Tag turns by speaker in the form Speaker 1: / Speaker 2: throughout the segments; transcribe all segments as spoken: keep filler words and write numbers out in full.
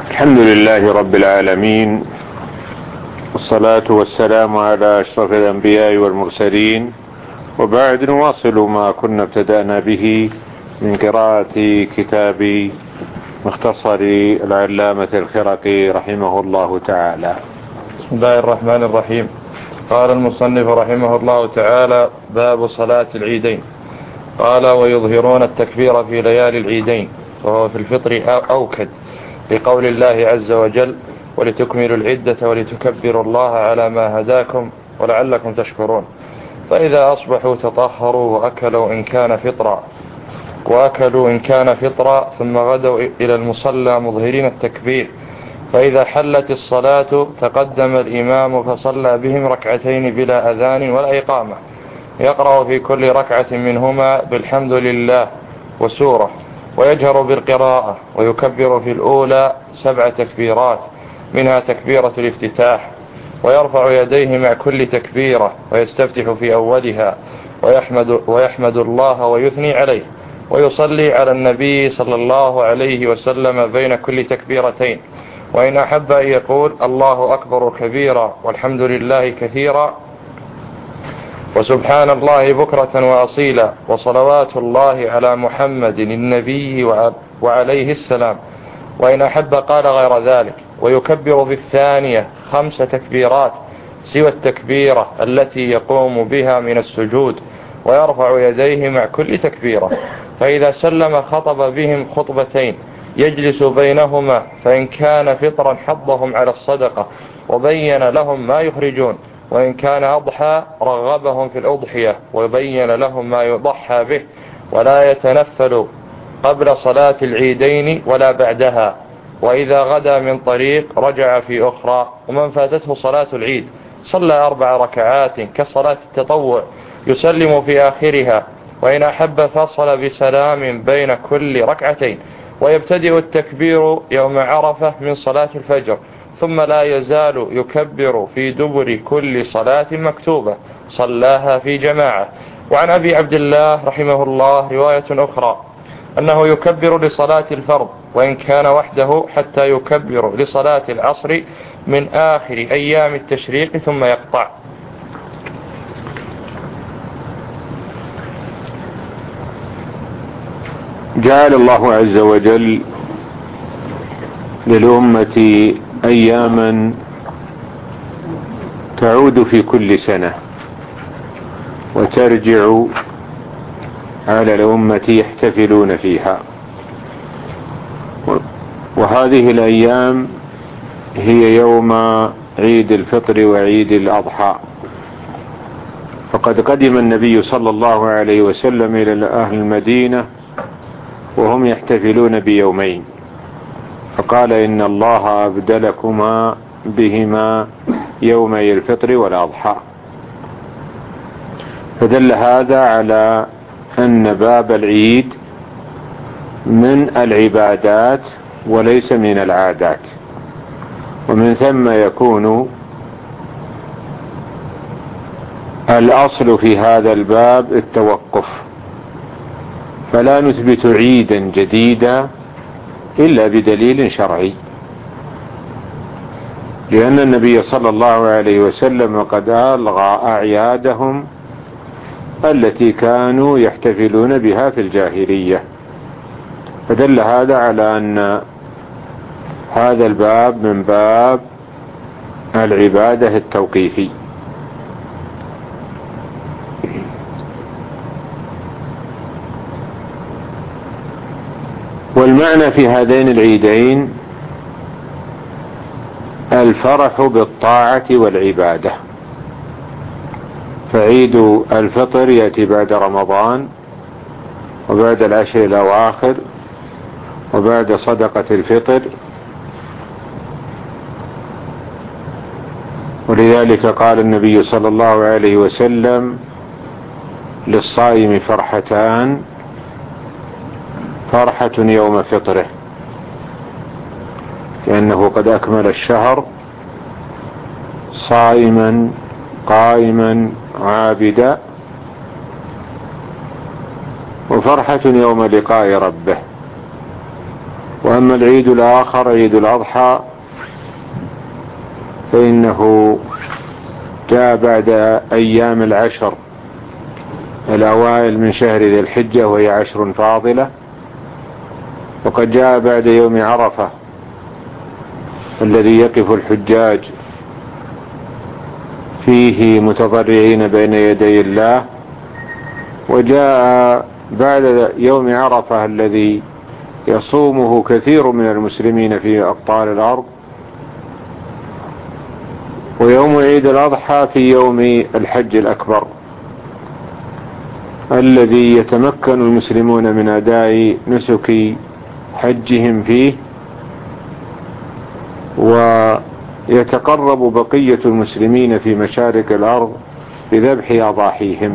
Speaker 1: الحمد لله رب العالمين، والصلاة والسلام على أشرف الأنبياء والمرسلين، وبعد نواصل ما كنا ابتدأنا به من قراءة كتاب مختصر العلامة الخرقي رحمه الله تعالى.
Speaker 2: بسم الله الرحمن الرحيم. قال المصنف رحمه الله تعالى: باب صلاة العيدين. قال: ويظهرون التكبير في ليالي العيدين، وهو في الفطر أوكد، لقول الله عز وجل: ولتكملوا العدة ولتكبروا الله على ما هداكم ولعلكم تشكرون. فإذا أصبحوا تطهروا وأكلوا إن كان فطرا وأكلوا إن كان فطرا ثم غدوا إلى المصلى مظهرين التكبير. فإذا حلت الصلاة تقدم الإمام فصلى بهم ركعتين بلا أذان ولا إقامة، يقرأ في كل ركعة منهما بالحمد لله وسورة، ويجهر بالقراءة، ويكبر في الأولى سبع تكبيرات، منها تكبيرة الافتتاح، ويرفع يديه مع كل تكبيرة، ويستفتح في أولها، ويحمد, ويحمد الله ويثني عليه، ويصلي على النبي صلى الله عليه وسلم بين كل تكبيرتين. وإن أحب أن يقول: الله أكبر كبيرا والحمد لله كثيرا وسبحان الله بكرة وأصيلا وصلوات الله على محمد النبي وعليه السلام. وإن أحب قال غير ذلك، ويكبر في الثانية خمس تكبيرات سوى التكبيرة التي يقوم بها من السجود، ويرفع يديه مع كل تكبيرة. فإذا سلم خطب بهم خطبتين يجلس بينهما، فإن كان فطرا حضهم على الصدقة وبين لهم ما يخرجون، وإن كان أضحى رغبهم في الأضحية وبين لهم ما يضحى به، ولا يتنفل قبل صلاة العيدين ولا بعدها. وإذا غدا من طريق رجع في أخرى. ومن فاتته صلاة العيد صلى أربع ركعات كصلاة التطوع يسلم في آخرها، وإن أحب فصل بسلام بين كل ركعتين. ويبتدئ التكبير يوم عرفة من صلاة الفجر، ثم لا يزال يكبر في دبر كل صلاة مكتوبة صلاها في جماعة. وعن أبي عبد الله رحمه الله رواية أخرى أنه يكبر لصلاة الفرض وإن كان وحده، حتى يكبر لصلاة العصر من آخر أيام التشريق ثم يقطع.
Speaker 1: جعل الله عز وجل للأمة أياما تعود في كل سنة وترجع على الأمة يحتفلون فيها، وهذه الأيام هي يوم عيد الفطر وعيد الأضحى. فقد قدم النبي صلى الله عليه وسلم إلى أهل المدينة وهم يحتفلون بيومين، فقال: إن الله أبدلكما بهما يومي الفطر والأضحى. فدل هذا على أن باب العيد من العبادات وليس من العادات، ومن ثم يكون الأصل في هذا الباب التوقف، فلا نثبت عيدا جديدا إلا بدليل شرعي، لأن النبي صلى الله عليه وسلم قد ألغى أعيادهم التي كانوا يحتفلون بها في الجاهلية. فدل هذا على أن هذا الباب من باب العبادة التوقيفي. والمعنى في هذين العيدين الفرح بالطاعة والعبادة. فعيد الفطر يأتي بعد رمضان وبعد العشر الأواخر وبعد صدقة الفطر، ولذلك قال النبي صلى الله عليه وسلم: للصائم فرحتان، فرحة يوم فطره لأنه قد أكمل الشهر صائما قائما عابدا، وفرحة يوم لقاء ربه. وأما العيد الآخر عيد الأضحى فإنه جاء بعد أيام العشر الأوائل من شهر ذي الحجة، وهي عشر فاضلة، وقد جاء بعد يوم عرفة الذي يقف الحجاج فيه متضرعين بين يدي الله، وجاء بعد يوم عرفة الذي يصومه كثير من المسلمين في أقطار الأرض، ويوم عيد الأضحى في يوم الحج الأكبر الذي يتمكن المسلمون من أداء نسك حجهم فيه، ويتقرب بقية المسلمين في مشارق الأرض بذبح أضاحيهم.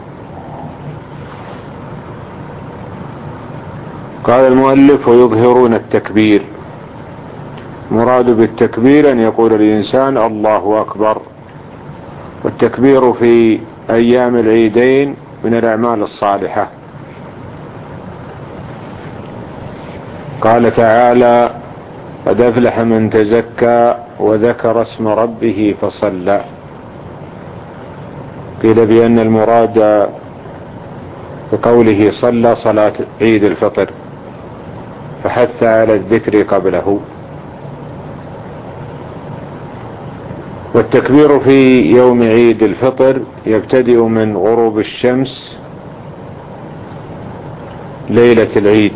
Speaker 1: قال المؤلف: ويظهرون التكبير. مراد بالتكبير أن يقول الإنسان الله أكبر، والتكبير في أيام العيدين من الأعمال الصالحة. قال تعالى: قد أفلح من تزكى وذكر اسم ربه فصلى. قيل بأن المراد بقوله صلى صلاة عيد الفطر، فحث على الذكر قبله. والتكبير في يوم عيد الفطر يبتدئ من غروب الشمس ليلة العيد،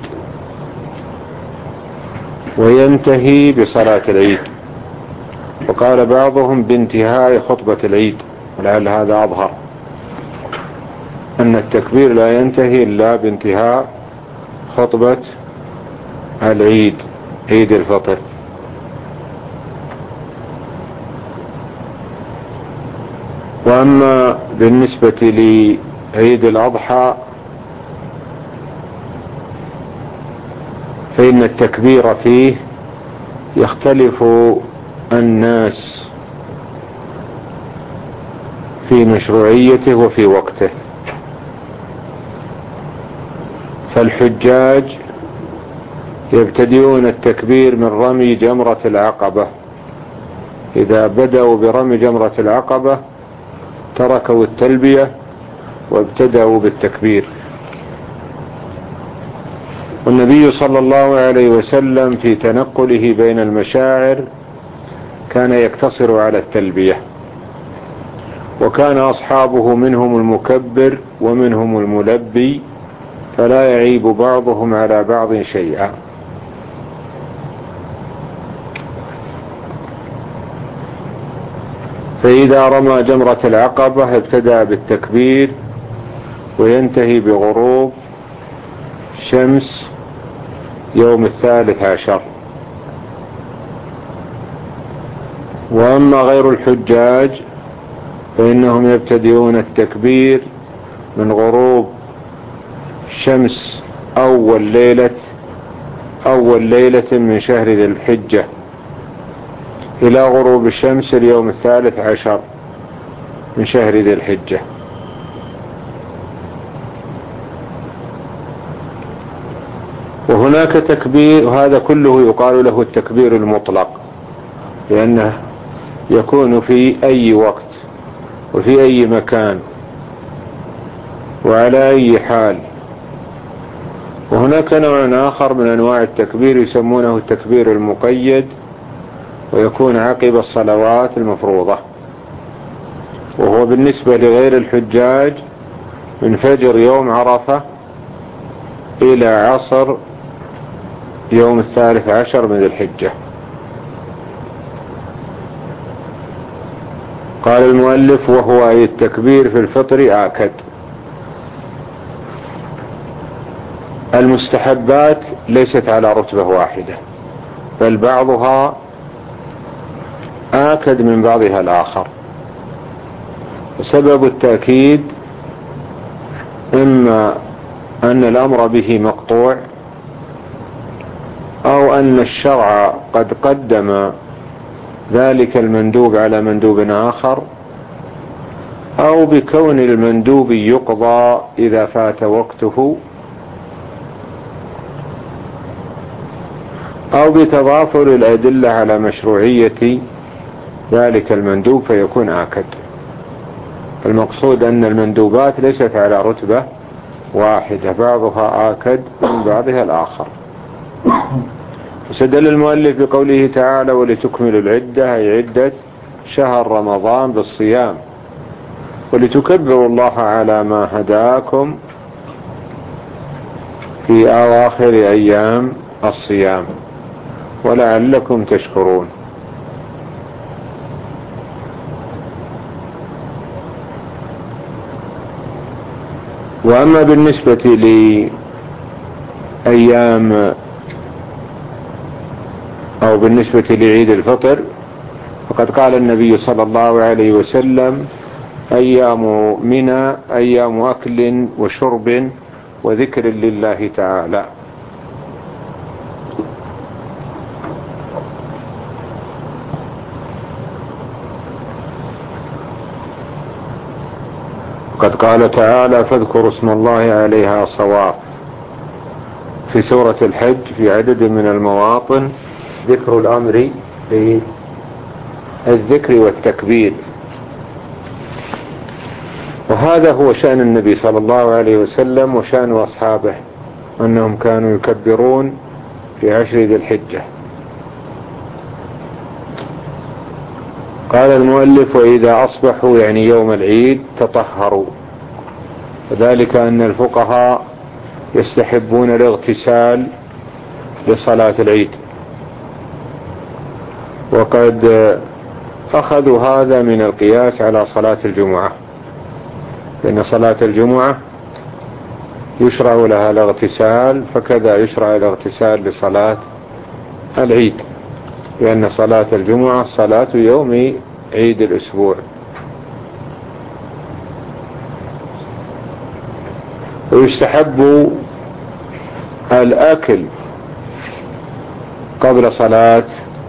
Speaker 1: وينتهي بصلاة العيد، وقال بعضهم بانتهاء خطبة العيد، ولعل هذا أظهر أن التكبير لا ينتهي إلا بانتهاء خطبة العيد عيد الفطر. وأما بالنسبة لعيد الأضحى فإن التكبير فيه يختلف الناس في مشروعيته وفي وقته. فالحجاج يبتدئون التكبير من رمي جمرة العقبة، إذا بدأوا برمي جمرة العقبة تركوا التلبية وابتدأوا بالتكبير. والنبي صلى الله عليه وسلم في تنقله بين المشاعر كان يقتصر على التلبية، وكان أصحابه منهم المكبر ومنهم الملبي، فلا يعيب بعضهم على بعض شيئا. فإذا رمى جمرة العقبة ابتدأ بالتكبير وينتهي بغروب شمس يوم الثالث عشر. وأما غير الحجاج فإنهم يبتدئون التكبير من غروب شمس أول ليلة أول ليلة من شهر ذي الحجة إلى غروب الشمس اليوم الثالث عشر من شهر ذي الحجة. وهناك تكبير، وهذا كله يقال له التكبير المطلق، لأنه يكون في أي وقت وفي أي مكان وعلى أي حال. وهناك نوع آخر من أنواع التكبير يسمونه التكبير المقيد، ويكون عقب الصلوات المفروضة، وهو بالنسبة لغير الحجاج من فجر يوم عرفة إلى عصر يوم الثالث عشر من ذي الحجة. قال المؤلف: وهو أي التكبير في الفطر آكد. المستحبات ليست على رتبة واحدة، بل بعضها آكد من بعضها الآخر. وسبب التأكيد إما أن الأمر به مقطوع، أو أن الشرع قد قدم ذلك المندوب على مندوب آخر، أو بكون المندوب يقضى إذا فات وقته، أو بتضافر الأدلة على مشروعية ذلك المندوب فيكون آكد. المقصود أن المندوبات ليست على رتبة واحدة، بعضها آكد من بعضها الآخر. وسدل المؤلف بقوله تعالى ولتكملوا العدة، أي عدة شهر رمضان بالصيام، ولتكبروا الله على ما هداكم في أواخر أيام الصيام ولعلكم تشكرون. وأما بالنسبة لأيام أو بالنسبة لعيد الفطر فقد قال النبي صلى الله عليه وسلم أيام منى أيام أكل وشرب وذكر لله تعالى. قد قال تعالى فاذكروا اسم الله عليها صواف في سورة الحج في عدد من المواطن، ذكر الأمر للذكر والتكبير. وهذا هو شأن النبي صلى الله عليه وسلم وشأن أصحابه، أنهم كانوا يكبرون في عشر ذي الحجة. قال المؤلف وإذا أصبحوا يعني يوم العيد تطهروا، وذلك أن الفقهاء يستحبون الاغتسال لصلاة العيد، وقد أخذوا هذا من القياس على صلاة الجمعة، لأن صلاة الجمعة يشرع لها الاغتسال، فكذا يشرع الاغتسال لصلاة العيد، لأن صلاة الجمعة صلاة يوم عيد الأسبوع. ويستحب الأكل قبل صلاة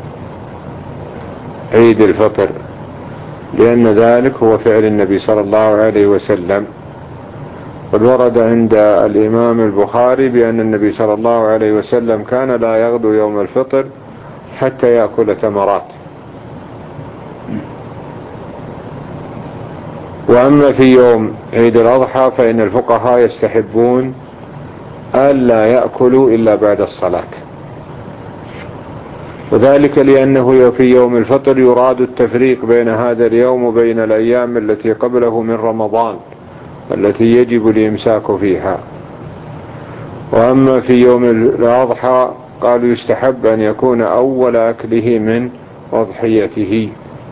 Speaker 1: عيد الفطر، لأن ذلك هو فعل النبي صلى الله عليه وسلم. قد ورد عند الإمام البخاري بأن النبي صلى الله عليه وسلم كان لا يغدو يوم الفطر حتى يأكل تمرات. وأما في يوم عيد الأضحى فإن الفقهاء يستحبون ألا يأكلوا إلا بعد الصلاة، وذلك لأنه في يوم الفطر يراد التفريق بين هذا اليوم وبين الأيام التي قبله من رمضان التي يجب الإمساك فيها. وأما في يوم الأضحى قالوا يستحب أن يكون أول أكله من أضحيته.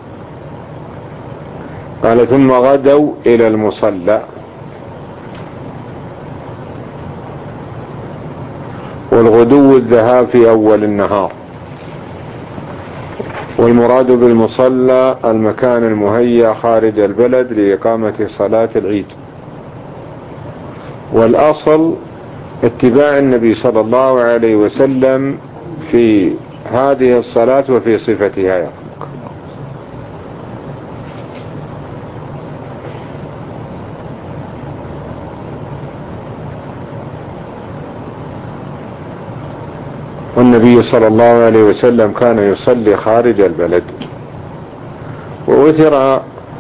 Speaker 1: قال ثم غدوا إلى المصلى. والغدو الذهاب في أول النهار، والمراد بالمصلى المكان المهيأ خارج البلد لإقامة صلاة العيد. والأصل اتباع النبي صلى الله عليه وسلم في هذه الصلاة وفي صفتها. والنبي صلى الله عليه وسلم كان يصلي خارج البلد. وأثر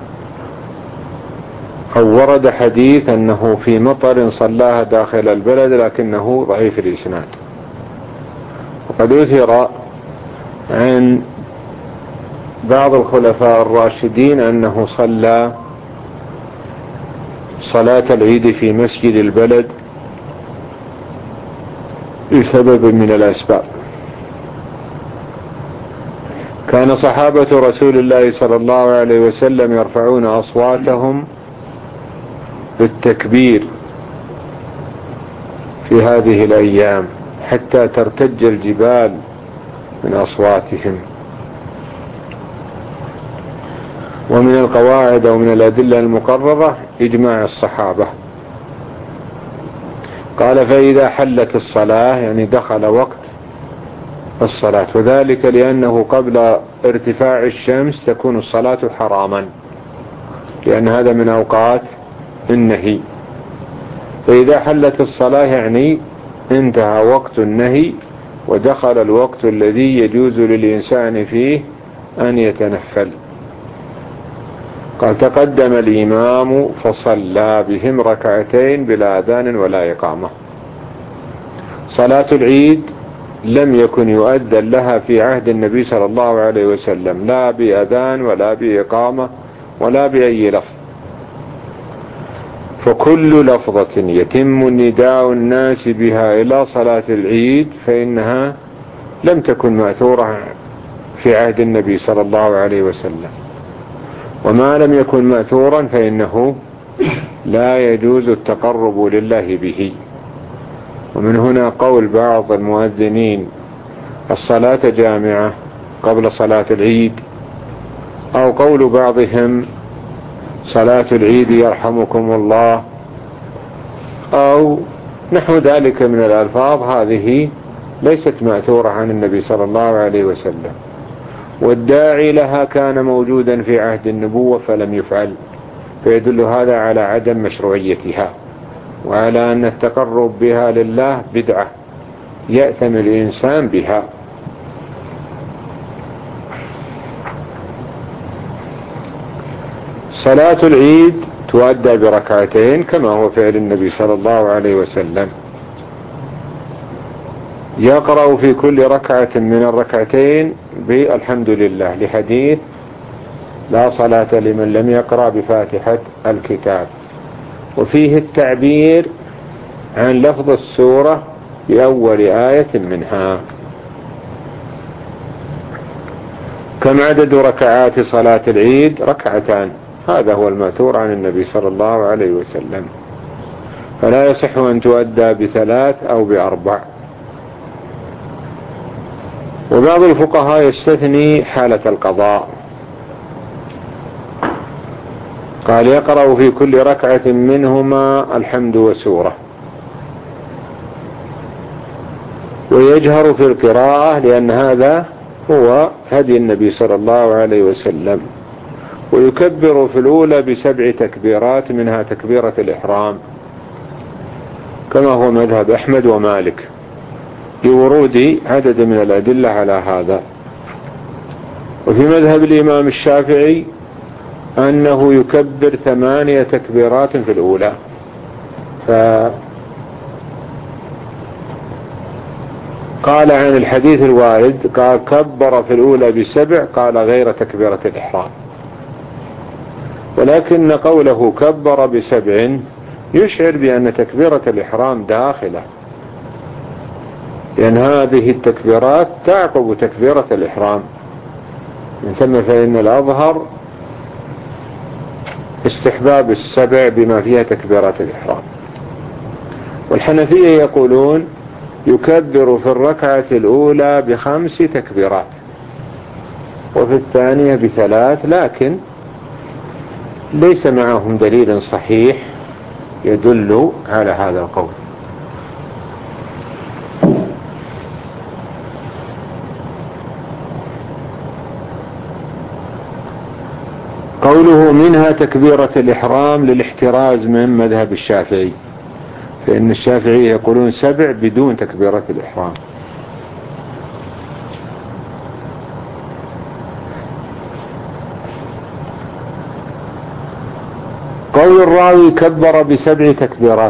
Speaker 1: أو ورد حديث أنه في مطر صلاها داخل البلد لكنه ضعيف الإسناد. وقد أثر عن بعض الخلفاء الراشدين أنه صلى صلاة العيد في مسجد البلد لسبب من الأسباب. كان صحابة رسول الله صلى الله عليه وسلم يرفعون أصواتهم بالتكبير في هذه الأيام حتى ترتج الجبال من أصواتهم. ومن القواعد ومن الأدلة المقررة إجماع الصحابة. قال فإذا حلت الصلاة يعني دخل وقت الصلاة، وذلك لأنه قبل ارتفاع الشمس تكون الصلاة حراما، لأن هذا من أوقات النهي. فإذا حلت الصلاة يعني انتهى وقت النهي ودخل الوقت الذي يجوز للإنسان فيه أن يتنفل. قال تقدم الإمام فصلى بهم ركعتين بلا أذان ولا إقامة. صلاة العيد لم يكن يؤذن لها في عهد النبي صلى الله عليه وسلم، لا بأذان ولا بإقامة ولا بأي لفظ، فكل لفظة يتم نداء الناس بها إلى صلاة العيد فإنها لم تكن مأثورة في عهد النبي صلى الله عليه وسلم، وما لم يكن مأثورا فإنه لا يجوز التقرب لله به. ومن هنا قول بعض المؤذنين الصلاة جامعة قبل صلاة العيد، أو قول بعضهم صلاة العيد يرحمكم الله، أو نحو ذلك من الألفاظ، هذه ليست مأثورة عن النبي صلى الله عليه وسلم، والداعي لها كان موجودا في عهد النبوة فلم يفعل، فيدل هذا على عدم مشروعيتها، وعلى أن التقرب بها لله بدعة يأثم الإنسان بها. صلاة العيد تؤدى بركعتين كما هو فعل النبي صلى الله عليه وسلم، يقرأ في كل ركعة من الركعتين بالحمد لله، لحديث لا صلاة لمن لم يقرأ بفاتحة الكتاب، وفيه التعبير عن لفظ السورة بأول آية منها. كم عدد ركعات صلاة العيد؟ ركعتان، هذا هو المأثور عن النبي صلى الله عليه وسلم، فلا يصح أن تؤدى بثلاث أو بأربع. وبعض الفقهاء يستثني حالة القضاء، قال يقرأ في كل ركعة منهما الحمد وسورة، ويجهر في القراءة لأن هذا هو هدي النبي صلى الله عليه وسلم، ويكبر في الأولى بسبع تكبيرات منها تكبيرة الإحرام كما هو مذهب أحمد ومالك لورود عدد من الأدلة على هذا. وفي مذهب الإمام الشافعي أنه يكبر ثمانية تكبيرات في الأولى، فقال عن الحديث الوارد قال كبر في الأولى بسبع، قال غير تكبيرة الإحرام، ولكن قوله كبر بسبع يشعر بأن تكبيرة الإحرام داخلة، لأن هذه التكبيرات تعقب تكبيرة الإحرام، من ثم فإن الأظهر استحباب السبع بما فيها تكبيرات الإحرام. والحنفية يقولون يكبر في الركعة الأولى بخمس تكبيرات وفي الثانية بثلاث، لكن ليس معهم دليل صحيح يدل على هذا القول. قوله منها تكبيرة الإحرام للاحتراز من مذهب الشافعي، فإن الشافعي يقولون سبع بدون تكبيرة الإحرام. قول الراوي كبر بسبع تكبيرات،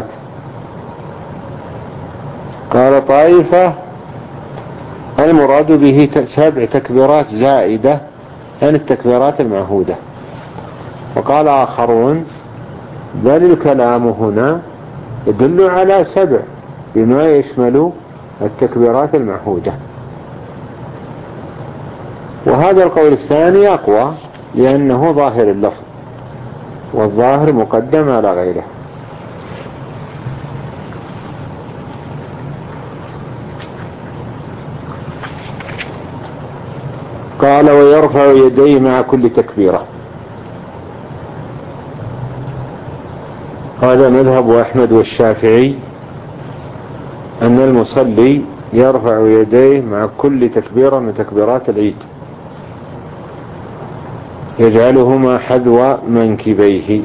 Speaker 1: قال طائفة المراد به سبع تكبيرات زائدة عن التكبيرات المعهودة، وقال آخرون بل الكلام هنا يدل على سبع بما يشمل التكبيرات المعهودة. وهذا القول الثاني أقوى لأنه ظاهر اللفظ، والظاهر مقدم على غيره. قال ويرفع يديه مع كل تكبيرة، هذا مذهب أحمد والشافعي أن المصلي يرفع يديه مع كل تكبيرة من تكبيرات العيد، يجعلهما حذو منكبيه.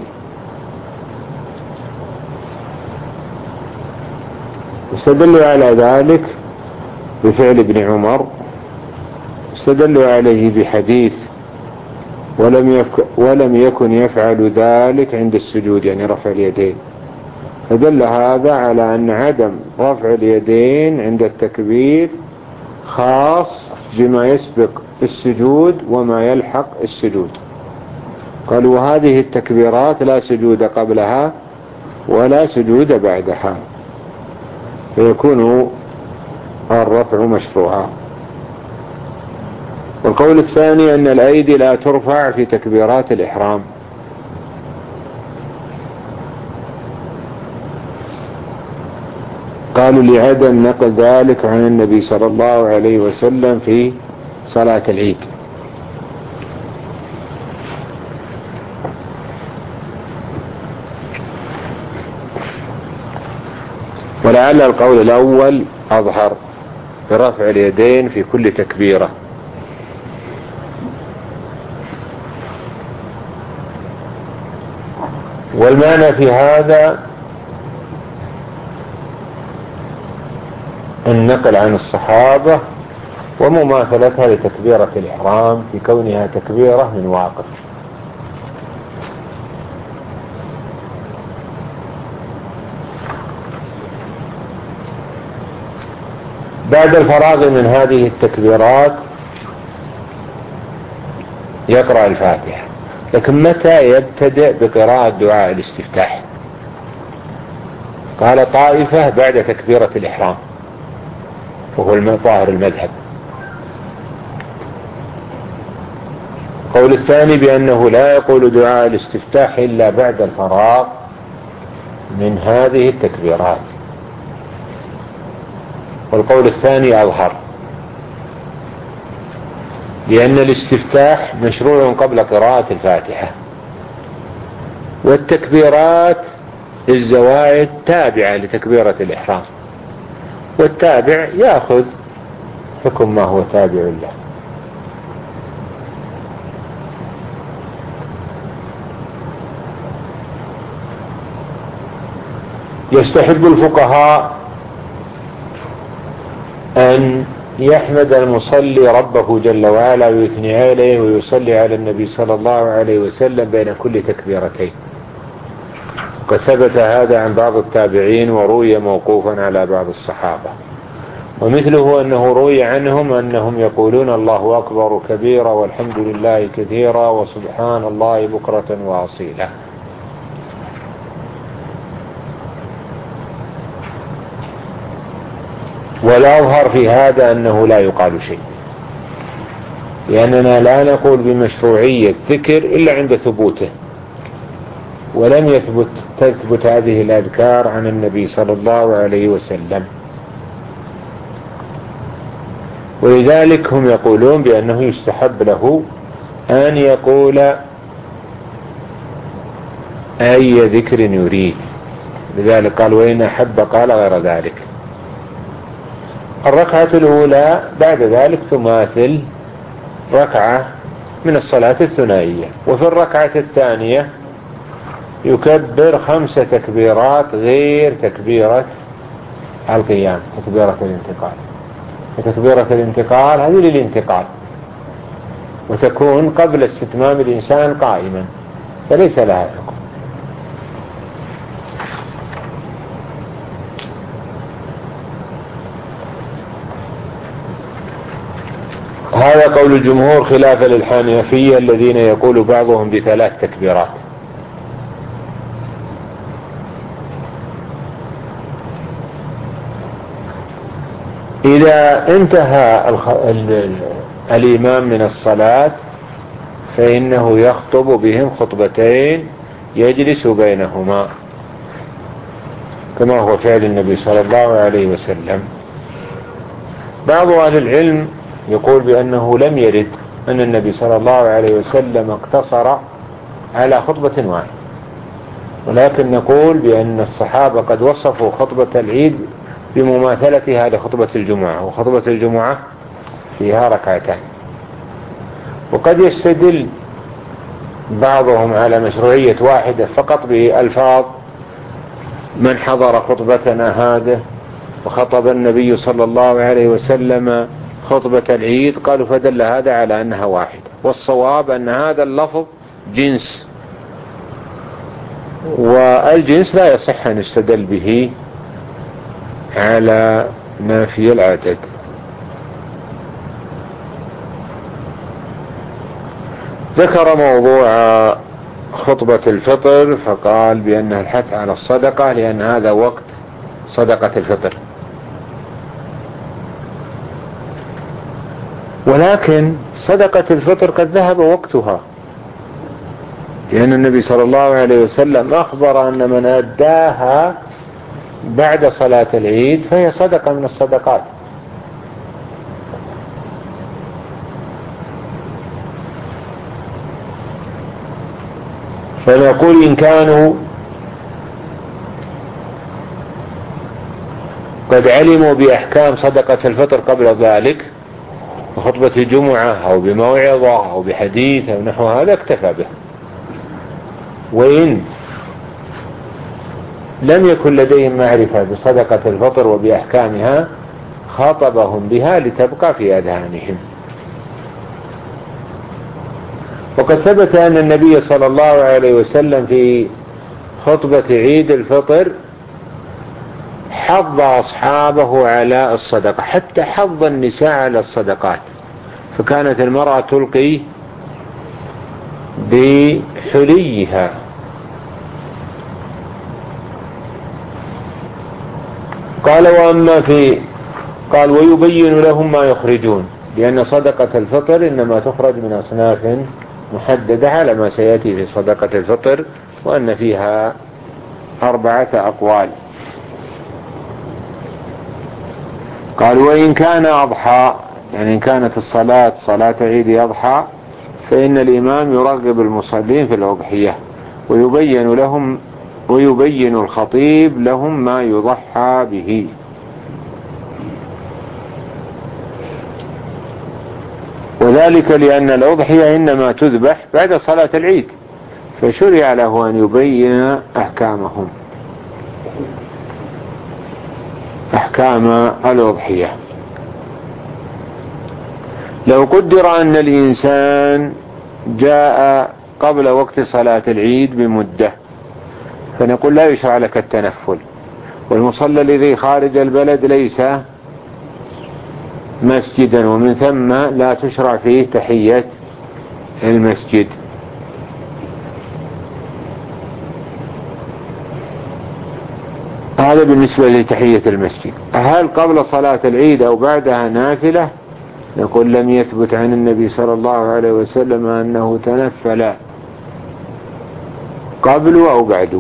Speaker 1: واستدل على ذلك بفعل ابن عمر استدلوا عليه بحديث ولم, يفك ولم يكن يفعل ذلك عند السجود، يعني رفع اليدين، فدل هذا على أن عدم رفع اليدين عند التكبير خاص بما يسبق السجود وما يلحق السجود. قالوا وهذه التكبيرات لا سجود قبلها ولا سجود بعدها، فيكون الرفع مشروعا. والقول الثاني أن الأيدي لا ترفع في تكبيرات الإحرام، قالوا لعدم نقل ذلك عن النبي صلى الله عليه وسلم في صلاة العيد. ولعل القول الأول أظهر برفع اليدين في كل تكبيرة. والمعنى في هذا النقل عن الصحابة ومماثلتها لتكبيرة الإحرام في كونها تكبيرة من واقف. بعد الفراغ من هذه التكبيرات يقرأ الفاتحة، لكن متى يبتدئ بقراءة دعاء الاستفتاح؟ قال طائفة بعد تكبيرة الإحرام، وهو ظاهر المذهب. قول الثاني بأنه لا يقول دعاء الاستفتاح إلا بعد الفراغ من هذه التكبيرات، والقول الثاني أظهر، لأن الاستفتاح مشروع قبل قراءة الفاتحة، والتكبيرات الزوائد تابعة لتكبيرة الإحرام، والتابع يأخذ حكم ما هو تابع له. يستحب الفقهاء أن يحمد المصلي ربه جل وعلا ويثني عليه ويصلي على النبي صلى الله عليه وسلم بين كل تكبيرتين، وقد ثبت هذا عن بعض التابعين وروي موقوفا على بعض الصحابة. ومثله أنه روي عنهم أنهم يقولون الله أكبر كبيرا والحمد لله كثيرا وسبحان الله بكرة وأصيلا. والأظهر في هذا أنه لا يقال شيء، لأننا لا نقول بمشروعية ذكر إلا عند ثبوته، ولم يثبت تثبت هذه الأذكار عن النبي صلى الله عليه وسلم. ولذلك هم يقولون بأنه يستحب له أن يقول أي ذكر يريد، لذلك قال وإن أحب قال غير ذلك. الركعة الأولى بعد ذلك تماثل ركعة من الصلاة الثنائية، وفي الركعة الثانية يكبر خمس تكبيرات غير تكبيرة القيام، تكبيرة الانتقال. تكبيرة الانتقال هذه للانتقال، وتكون قبل استتمام الإنسان قائما، فليس لها حكم. هذا قول الجمهور خلافا للحنفية الذين يقول بعضهم بثلاث تكبيرات. إذا انتهى الإمام من الصلاة فإنه يخطب بهم خطبتين يجلس بينهما، كما هو فعل النبي صلى الله عليه وسلم. بعض أهل العلم يقول بأنه لم يرد أن النبي صلى الله عليه وسلم اقتصر على خطبة واحدة، ولكن نقول بأن الصحابة قد وصفوا خطبة العيد بمماثلتها لخطبة الجمعة، وخطبة الجمعة فيها ركعتان. وقد يستدل بعضهم على مشروعية واحدة فقط بألفاظ من حضر خطبتنا هذا وخطب النبي صلى الله عليه وسلم خطبة العيد، قالوا فدل هذا على أنها واحدة. والصواب أن هذا اللفظ جنس، والجنس لا يصح أن يستدل به على نافي العدد. ذكر موضوع خطبة الفطر فقال بأنها الحث على الصدقة لأن هذا وقت صدقة الفطر، ولكن صدقة الفطر قد ذهب وقتها، لأن النبي صلى الله عليه وسلم أخبر أن من أداها بعد صلاة العيد فهي صدقة من الصدقات. فنقول إن كانوا قد علموا بأحكام صدقة الفطر قبل ذلك بخطبة جمعة أو بموعظة أو بحديث أو نحو هذا اكتفى به. وإن لم يكن لديهم معرفة بصدقة الفطر وبأحكامها خاطبهم بها لتبقى في أذهانهم. وقد ثبت أن النبي صلى الله عليه وسلم في خطبة عيد الفطر حض أصحابه على الصدقة، حتى حض النساء على الصدقات، فكانت المرأة تلقي بحليها. قال وأما في قال ويبين لهم ما يخرجون، لأن صدقة الفطر إنما تخرج من أصناف محددة على ما سيأتي في صدقة الفطر، وأن فيها أربعة أقوال. قال وإن كان أضحى، يعني إن كانت الصلاة صلاة عيد أضحى، فإن الإمام يرغب المصلين في الأضحية ويبين لهم ويبين الخطيب لهم ما يضحى به. وذلك لأن الأضحية إنما تذبح بعد صلاة العيد، فشرع له أن يبين أحكامهم أحكام الأضحية. لو قدر أن الإنسان جاء قبل وقت صلاة العيد بمدة فنقول لا يشرع لك التنفل، والمصلى الذي خارج البلد ليس مسجدا، ومن ثم لا تشرع فيه تحية المسجد. هذا بالنسبة لتحية المسجد. هل قبل صلاة العيد أو بعدها نافلة؟ نقول لم يثبت عن النبي صلى الله عليه وسلم أنه تنفل قبل أو بعد.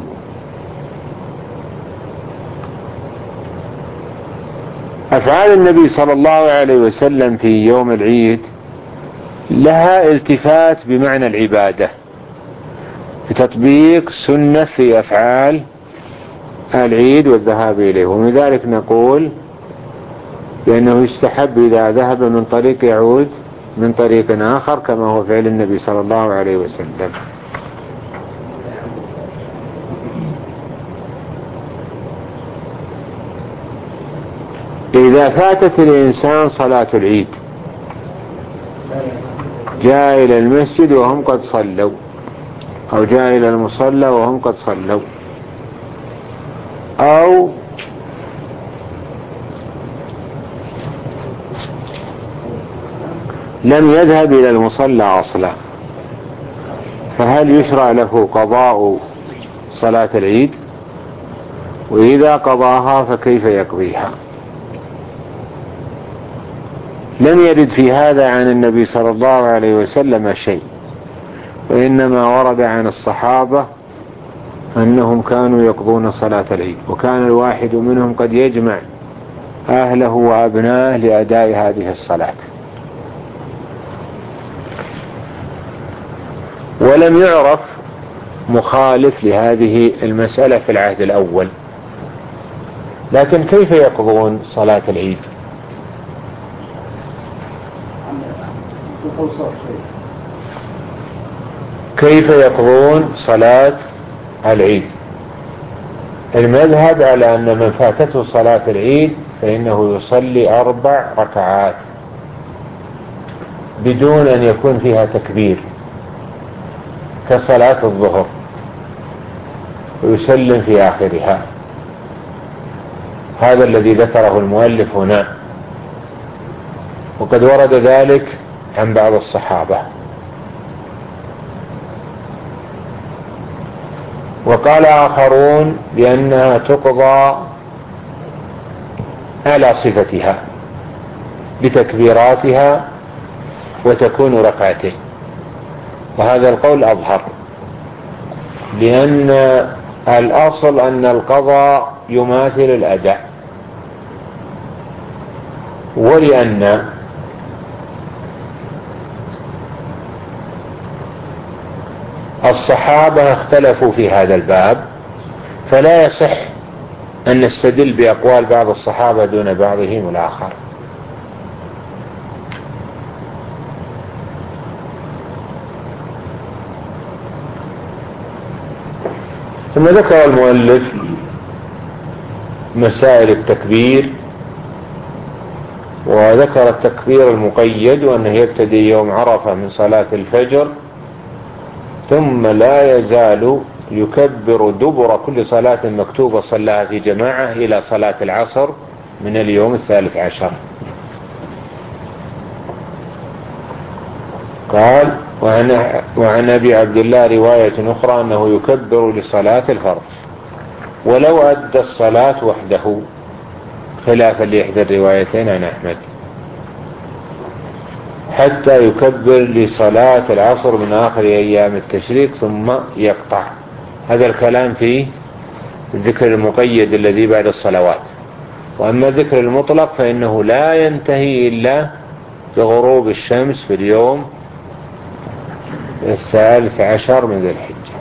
Speaker 1: أفعال النبي صلى الله عليه وسلم في يوم العيد لها التفات بمعنى العبادة، بتطبيق سنة في أفعال العيد والذهاب إليه. ومن ذلك نقول بأنه يستحب إذا ذهب من طريق يعود من طريق آخر، كما هو فعل النبي صلى الله عليه وسلم. إذا فاتت الإنسان صلاة العيد جاء إلى المسجد وهم قد صلوا، أو جاء إلى المصلى وهم قد صلوا، أو لم يذهب إلى المصلى أصلا، فهل يشرع له قضاء صلاة العيد؟ وإذا قضاها فكيف يقضيها؟ لم يرد في هذا عن النبي صلى الله عليه وسلم شيء، وإنما ورد عن الصحابة أنهم كانوا يقضون صلاة العيد، وكان الواحد منهم قد يجمع أهله وأبناه لأداء هذه الصلاة. ولم يعرف مخالف لهذه المسألة في العهد الأول. لكن كيف يقضون صلاة العيد؟ كيف يقضون صلاة العيد؟ المذهب على أن من فاتته صلاة العيد فإنه يصلي أربع ركعات بدون أن يكون فيها تكبير كصلاة الظهر، ويسلم في آخرها. هذا الذي ذكره المؤلف هنا، وقد ورد ذلك عن بعض الصحابة. وقال آخرون بأنها تقضى على صفتها بتكبيراتها وتكون ركعتين، وهذا القول أظهر، لأن الأصل أن القضاء يماثل الأداء، ولأن الصحابة اختلفوا في هذا الباب، فلا يصح أن نستدل بأقوال بعض الصحابة دون بعضهم الآخر. ثم ذكر المؤلف مسائل التكبير، وذكر التكبير المقيد وأنه يبتدي يوم عرفة من صلاة الفجر، ثم لا يزال يكبر دبر كل صلاة مكتوبة صلاها في جماعة إلى صلاة العصر من اليوم الثالث عشر. قال: وعن, وعن أبي عبد الله رواية أخرى أنه يكبر لصلاة الفرض ولو أدى الصلاة وحده، خلافا لإحدى الروايتين عن أحمد، حتى يكبر لصلاة العصر من آخر أيام التشريق ثم يقطع. هذا الكلام في الذكر المقيد الذي بعد الصلوات. وأما الذكر المطلق فإنه لا ينتهي إلا بغروب الشمس في اليوم الثالث عشر من ذي الحجة.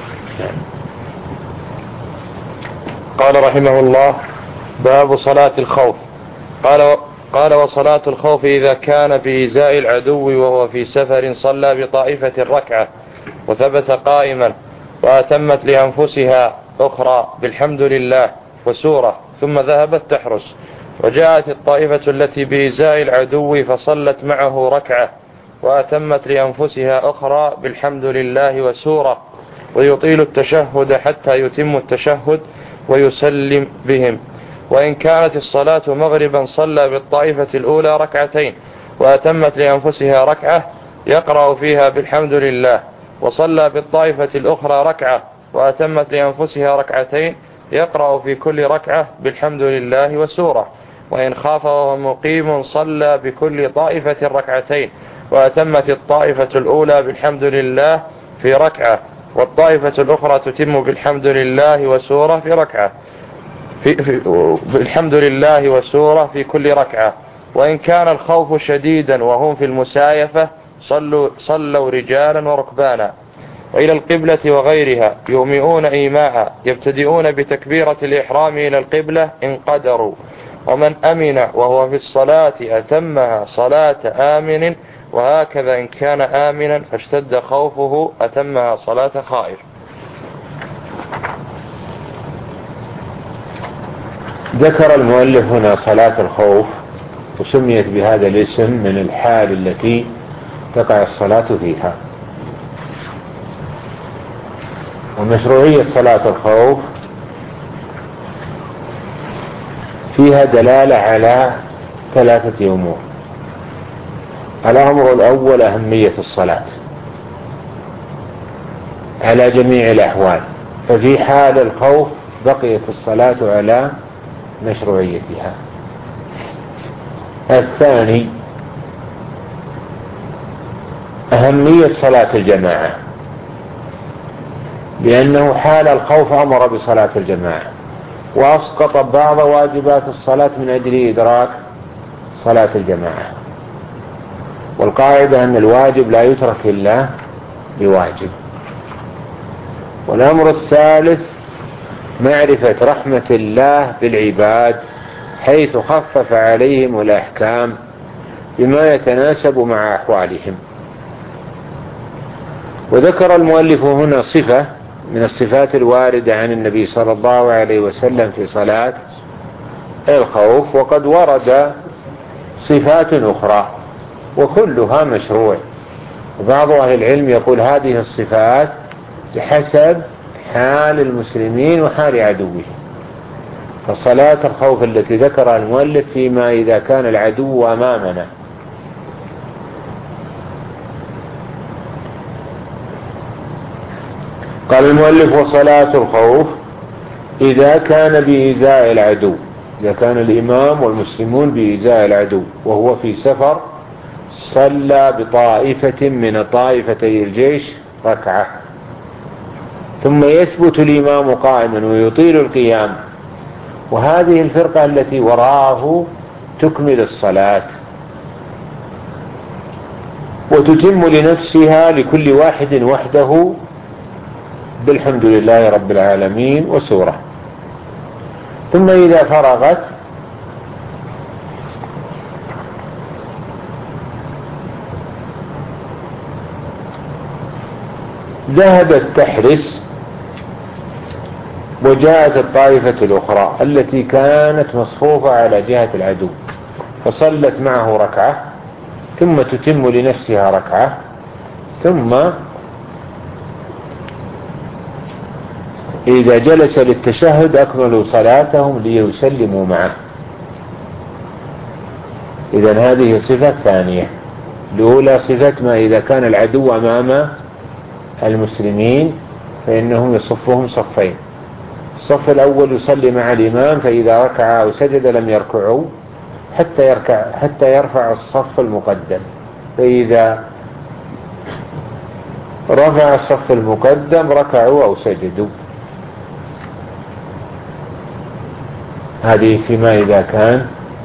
Speaker 2: قال رحمه الله: باب صلاة الخوف. قال قال وصلاة الخوف إذا كان بإزاء العدو وهو في سفر صلى بطائفة الركعة وثبت قائما وأتمت لأنفسها أخرى بالحمد لله وسورة ثم ذهبت تحرس، وجاءت الطائفة التي بإزاء العدو فصلت معه ركعة وأتمت لأنفسها أخرى بالحمد لله وسورة، ويطيل التشهد حتى يتم التشهد ويسلم بهم. وإن كانت الصلاة مغربا صلى بالطائفة الأولى ركعتين وأتمت لأنفسها ركعة يقرأ فيها بالحمد لله، وصلى بالطائفة الأخرى ركعة وأتمت لأنفسها ركعتين يقرأ في كل ركعة بالحمد لله وسورة. وإن خاف وهو مقيم صلى بكل طائفة ركعتين وأتمت الطائفة الأولى بالحمد لله في ركعة، والطائفة الأخرى تتم بالحمد لله وسورة في ركعة في في بالحمد لله وسورة في كل ركعة. وإن كان الخوف شديدا وهم في المسايفة صلوا, صلوا رجالا وركبانا. وإلى القبلة وغيرها يومئون إيماء، يبتدئون بتكبيرة الإحرام إلى القبلة إن قدروا. ومن أمن وهو في الصلاة أتمها صلاة آمن، وهكذا إن كان آمنا فاشتد خوفه أتمها صلاة خائف.
Speaker 1: ذكر المؤلف هنا صلاة الخوف، وسميت بهذا الاسم من الحال التي تقع الصلاة فيها. ومشروعية صلاة الخوف فيها دلالة على ثلاثة أمور. الأمر الأول أهمية الصلاة على جميع الأحوال، ففي حال الخوف بقيت الصلاة على مشروعيتها. الثاني أهمية صلاة الجماعة، لأنه حال الخوف أمر بصلاة الجماعة وأسقط بعض واجبات الصلاة من أجل إدراك صلاة الجماعة. والقاعدة أن الواجب لا يترك إلا بواجب. والأمر الثالث معرفة رحمة الله بالعباد، حيث خفف عليهم الأحكام بما يتناسب مع أحوالهم. وذكر المؤلف هنا صفة من الصفات الواردة عن النبي صلى الله عليه وسلم في صلاة الخوف، وقد ورد صفات أخرى وكلها مشروع. وبعض أهل العلم يقول هذه الصفات بحسب حال المسلمين وحال عدوهم. فصلاة الخوف التي ذكرها المؤلف فيما إذا كان العدو أمامنا. قال المؤلف: وصلاة الخوف إذا كان بإزاء العدو، إذا كان الإمام والمسلمون بإزاء العدو وهو في سفر، صلى بطائفة من طائفتي الجيش ركعة، ثم يثبت الإمام قائما ويطيل القيام، وهذه الفرقة التي وراءه تكمل الصلاة وتتم لنفسها لكل واحد وحده بالحمد لله رب العالمين وسورة. ثم إذا فرغت ذهبت تحرس، وجاءت الطائفة الأخرى التي كانت مصفوفة على جهة العدو فصلت معه ركعة، ثم تتم لنفسها ركعة، ثم إذا جلس للتشهد أكملوا صلاتهم ليسلموا معه. إذن هذه صفة ثانية. الأولى صفة ما إذا كان العدو أمام المسلمين فإنهم يصفهم صفين. الصف الأول يصلي مع الإمام، فإذا ركع أو سجد لم يركعوا حتى يركع حتى يرفع الصف المقدم، فإذا رفع الصف المقدم ركعوا أو سجدوا. هذه فيما إذا كان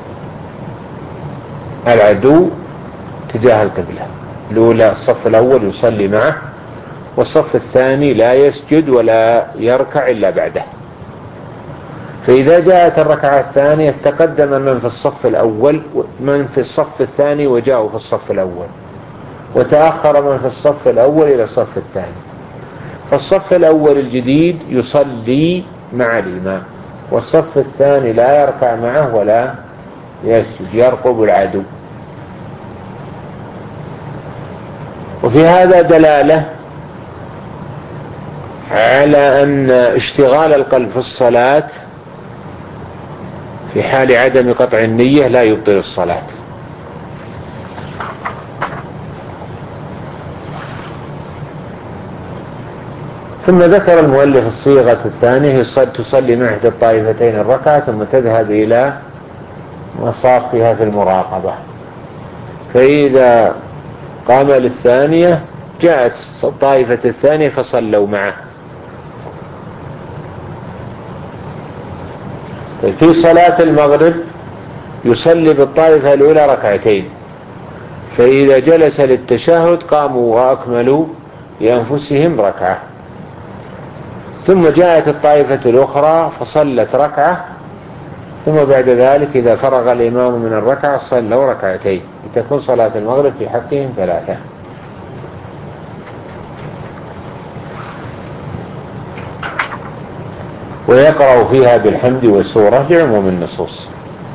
Speaker 1: العدو تجاه القبلة. الأولى الصف الأول يصلي معه، والصف الثاني لا يسجد ولا يركع إلا بعده. فإذا جاءت الركعة الثانية تقدم من في الصف الأول من في الصف الثاني وجاءوا في الصف الأول، وتأخر من في الصف الأول إلى الصف الثاني. فالصف الأول الجديد يصلي مع الإمام، والصف الثاني لا يركع معه ولا يسجد، يرقب العدو. وفي هذا دلالة على أن اشتغال القلب في الصلاة في حال عدم قطع النية لا يبطل الصلاة. ثم ذكر المؤلف الصيغة الثانية: تصلي مع إحدى الطائفتين الركعة ثم تذهب إلى مصافها في المراقبة، فإذا قام للثانية جاءت الطائفة الثانية فصلوا معه. في صلاة المغرب يصلي بالطائفة الأولى ركعتين، فإذا جلس للتشهد قاموا وأكملوا لأنفسهم ركعة، ثم جاءت الطائفة الأخرى فصلت ركعة، ثم بعد ذلك إذا فرغ الإمام من الركعة صلوا ركعتين، لتكون صلاة المغرب في حقهم ثلاثة. ويقرأ فيها بالحمد والسورة لعموم النصوص.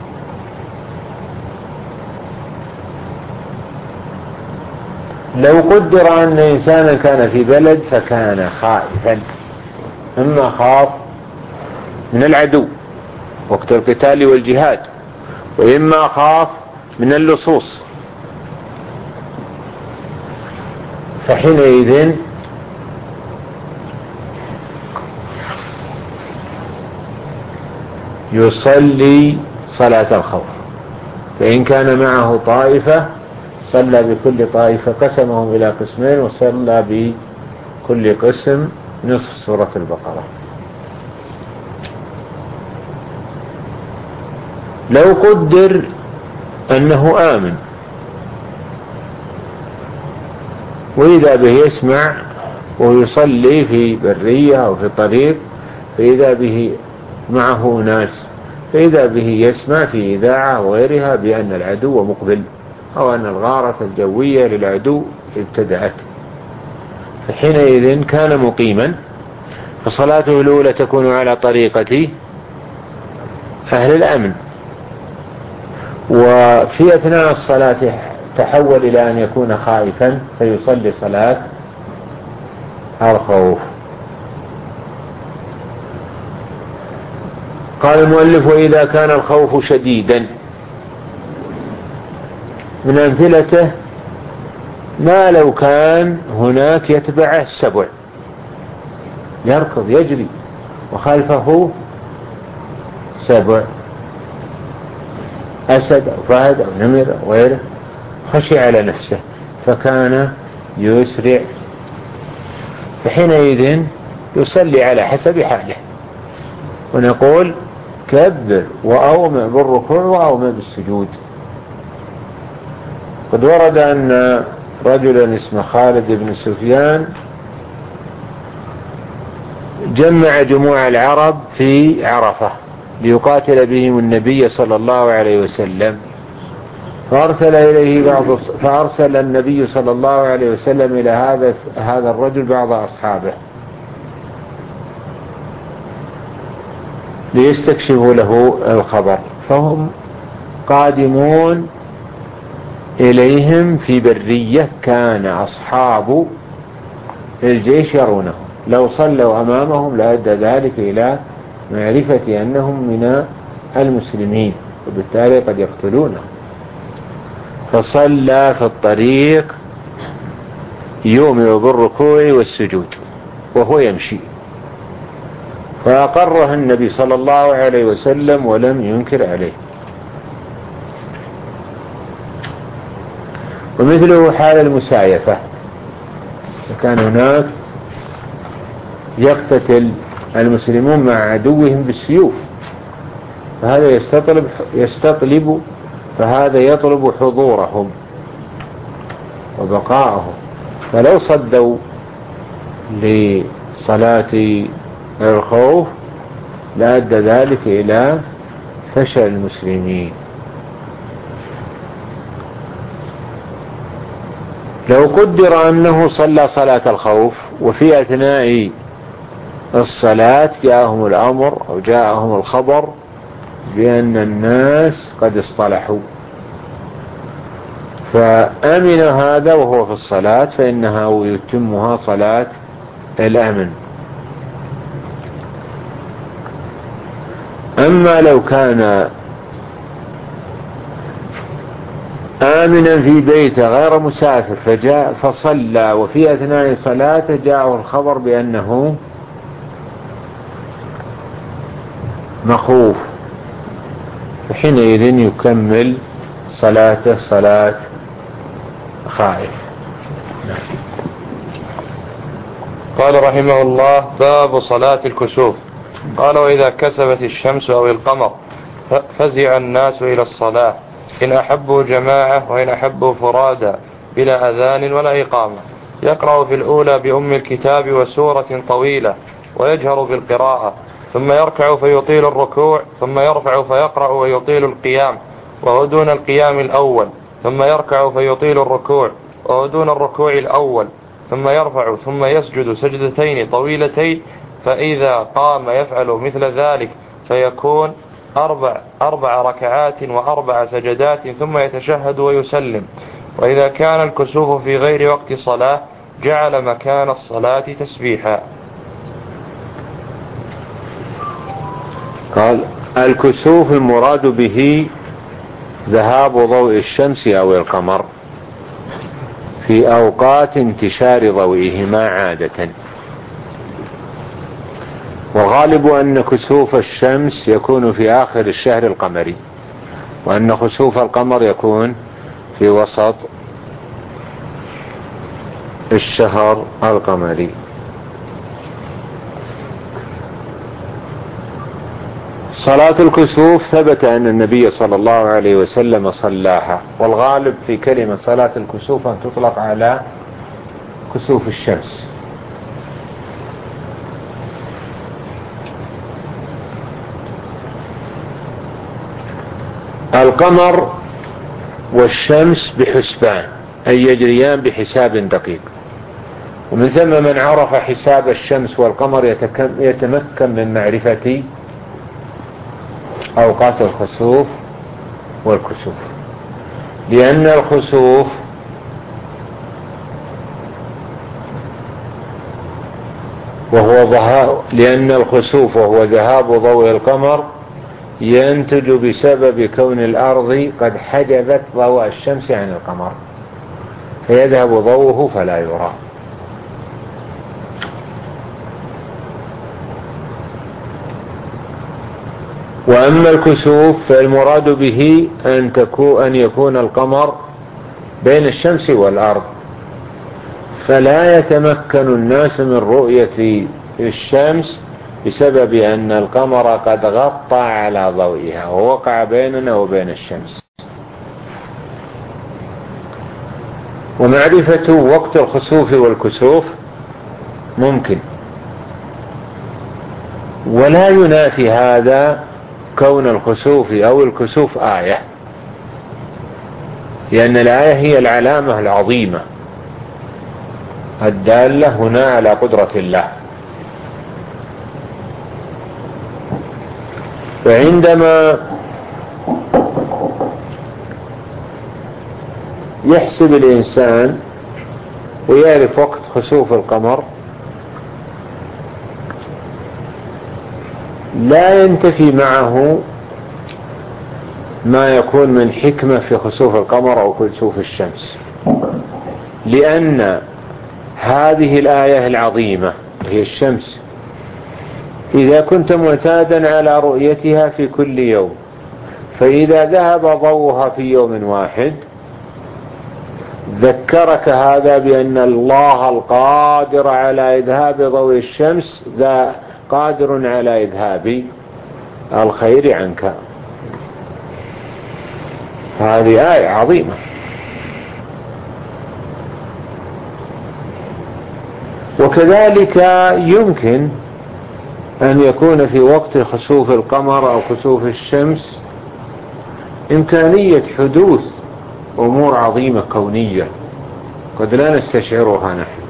Speaker 1: لو قدر أن إنسانا كان في بلد فكان خائفا، إما خاف من العدو وقت القتال والجهاد، وإما خاف من اللصوص، فحينئذ يصلي صلاة الخوف. فإن كان معه طائفة صلى بكل طائفة، قسمهم إلى قسمين وصلى بكل قسم نصف سورة البقرة. لو قدر أنه آمن وإذا به يسمع ويصلي في برية أو في طريق، فإذا به معه ناس، فإذا به يسمع في إذاعة وغيرها بأن العدو مقبل أو أن الغارة الجوية للعدو ابتدأت، فحينئذ كان مقيما، فصلاته الأولى تكون على طريقة أهل الأمن وفي أثناء الصلاة تحول إلى أن يكون خائفا فيصلي صلاة الخوف. قال المؤلف: وإذا كان الخوف شديدا. من أمثلته ما لو كان هناك يتبعه السبع، يركض يجري وخلفه سبع، أسد أو فهد أو نمر أو غيره، خشي على نفسه فكان يسرع، فحينئذ يصلي على حسب حاله، ونقول: كبر وأومئ بالركوع وأومئ بالسجود. قد ورد أن رجلا اسمه خالد بن سفيان جمع جموع العرب في عرفة ليقاتل بهم النبي صلى الله عليه وسلم، فأرسل إليه بعض فأرسل النبي صلى الله عليه وسلم إلى هذا هذا الرجل بعض أصحابه ليستكشفوا له الخبر، فهم قادمون إليهم في برية كان أصحاب الجيش يرونه، لو صلوا أمامهم لأدى ذلك إلى معرفة أنهم من المسلمين وبالتالي قد يقتلونه، فصلى في الطريق يومئ بالركوع والسجود وهو يمشي، فأقره النبي صلى الله عليه وسلم ولم ينكر عليه. ومثله حال المسايفة، كان هناك يقتتل المسلمون مع عدوهم بالسيوف، فهذا يستطلب يستطلب فهذا يطلب حضورهم وبقاءهم، فلو صدوا لصلاة الخوف لأدى ذلك إلى فشل المسلمين. لو قدر أنه صلى صلاة الخوف وفي أثناء الصلاة جاءهم الأمر أو جاءهم الخبر بأن الناس قد اصطلحوا، فأمن هذا وهو في الصلاة فإنها يتمها صلاة الأمن. أما لو كان آمنا في بيته غير مسافر فجاء فصلى وفي أثناء صلاته جاءه الخبر بأنه مخوف، فحينئذ يكمل صلاته صلاة خائف.
Speaker 2: قال رحمه الله: باب صلاة الكسوف. قال: وإذا كسفت الشمس أو القمر فزع الناس إلى الصلاة، إن أحبوا جماعة وإن أحبوا فرادا بلا أذان ولا إقامة. يقرأ في الأولى بأم الكتاب وسورة طويلة ويجهر بالقراءة، ثم يركع فيطيل الركوع، ثم يرفع فيقرأ ويطيل القيام وهو دون القيام الأول، ثم يركع فيطيل الركوع وهو دون الركوع الأول، ثم يرفع ثم يسجد سجدتين طويلتين، فإذا قام يفعل مثل ذلك فيكون أربع, أربع ركعات وأربع سجدات، ثم يتشهد ويسلم. وإذا كان الكسوف في غير وقت صلاة جعل مكان الصلاة تسبيحا.
Speaker 1: قال: الكسوف المراد به ذهاب ضوء الشمس أو القمر في أوقات انتشار ضوئهما عادة، وغالب أن كسوف الشمس يكون في آخر الشهر القمري، وأن خسوف القمر يكون في وسط الشهر القمري. صلاة الكسوف ثبت أن النبي صلى الله عليه وسلم صلاها، والغالب في كلمة صلاة الكسوف أن تطلق على كسوف الشمس. القمر والشمس بحسبان، أي يجريان بحساب دقيق، ومن ثم من عرف حساب الشمس والقمر يتمكن من معرفة أوقات الخسوف والكسوف، لأن الخسوف وهو ذهاب لأن الخسوف وهو ذهاب ضوء القمر ينتج بسبب كون الأرض قد حجبت ضوء الشمس عن القمر، فيذهب ضوءه فلا يرى. وأما الكسوف فالمراد به أن تكون أن يكون القمر بين الشمس والأرض، فلا يتمكن الناس من رؤية الشمس بسبب أن القمر قد غطى على ضوئها ووقع بيننا وبين الشمس. ومعرفة وقت الخسوف والكسوف ممكن، ولا ينافي هذا كون الخسوف أو الكسوف آية، لأن الآية هي العلامة العظيمة الدالة هنا على قدرة الله. فعندما يحسب الإنسان ويعرف وقت خسوف القمر لا ينتفي معه ما يكون من حكمة في خسوف القمر أو كسوف الشمس، لأن هذه الآية العظيمة هي الشمس إذا كنت معتادا على رؤيتها في كل يوم، فإذا ذهب ضوءها في يوم واحد ذكرك هذا بأن الله القادر على إذهاب ضوء الشمس ذا قادر على إذهاب الخير عنك. هذه آية عظيمة. وكذلك يمكن أن يكون في وقت خسوف القمر أو خسوف الشمس إمكانية حدوث أمور عظيمة كونية قد لا نستشعرها نحن.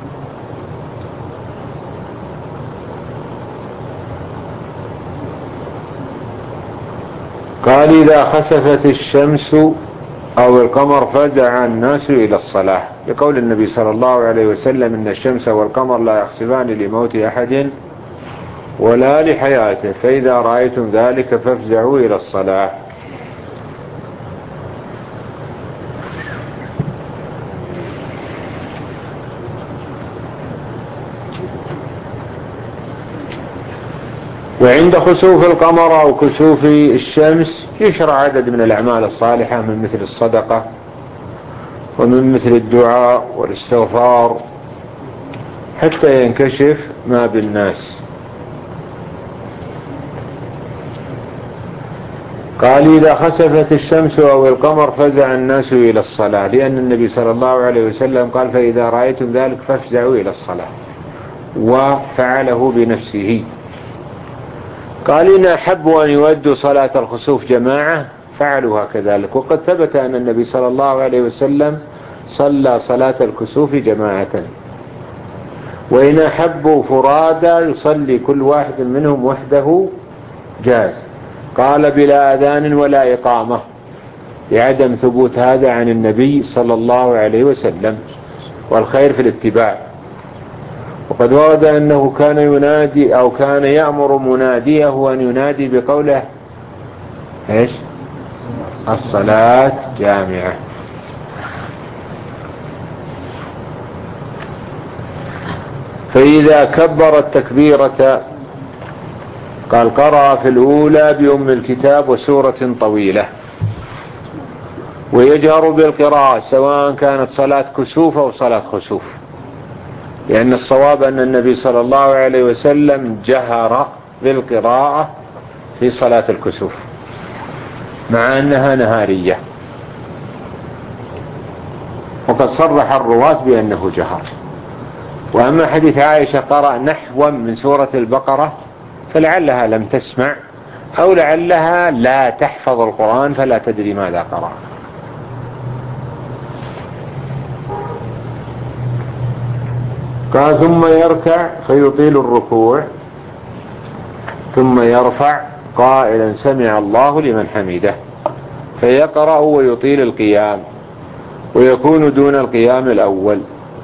Speaker 1: قال إذا خسفت الشمس أو القمر فزع الناس إلى الصلاة، لقول النبي صلى الله عليه وسلم إن الشمس والقمر لا يخسفان لموت أحد ولا لحياته، فإذا رأيتم ذلك فافزعوا إلى الصلاة. وعند خسوف القمر أو كسوف الشمس يشرع عدد من الأعمال الصالحة من مثل الصدقة ومن مثل الدعاء والاستغفار حتى ينكشف ما بالناس. قال إذا خسفت الشمس أو القمر فزع الناس إلى الصلاة، لأن النبي صلى الله عليه وسلم قال فإذا رأيتم ذلك فافزعوا إلى الصلاة، وفعله بنفسه. قال إن أحبوا أن يودوا صلاة الخسوف جماعة فعلوها كذلك، وقد ثبت أن النبي صلى الله عليه وسلم صلى صلاة الكسوف جماعة. وإن أحبوا فرادا يصلي كل واحد منهم وحده جاز. قال بلا أذان ولا إقامة، لعدم ثبوت هذا عن النبي صلى الله عليه وسلم، والخير في الاتباع. وقد ورد أنه كان ينادي أو كان يأمر مناديه أن ينادي بقوله إيش؟ الصلاة جامعة. فإذا كبر التكبيرة قال قرأ في الأولى بأم الكتاب وسورة طويلة، ويجهر بالقراءة سواء كانت صلاة كسوف أو صلاة خسوف، لأن الصواب أن النبي صلى الله عليه وسلم جهر بالقراءة في صلاة الكسوف مع أنها نهارية، وقد صرح الرواة بأنه جهر. وأما حديث عائشة قرأ نحوا من سورة البقرة فلعلها لم تسمع أو لعلها لا تحفظ القرآن فلا تدري ماذا قرأ. قال ثم يركع فيطيل الركوع ثم يرفع قائلا سمع الله لمن حمده. فيقرأ ويطيل القيام ويكون دون القيام الأول.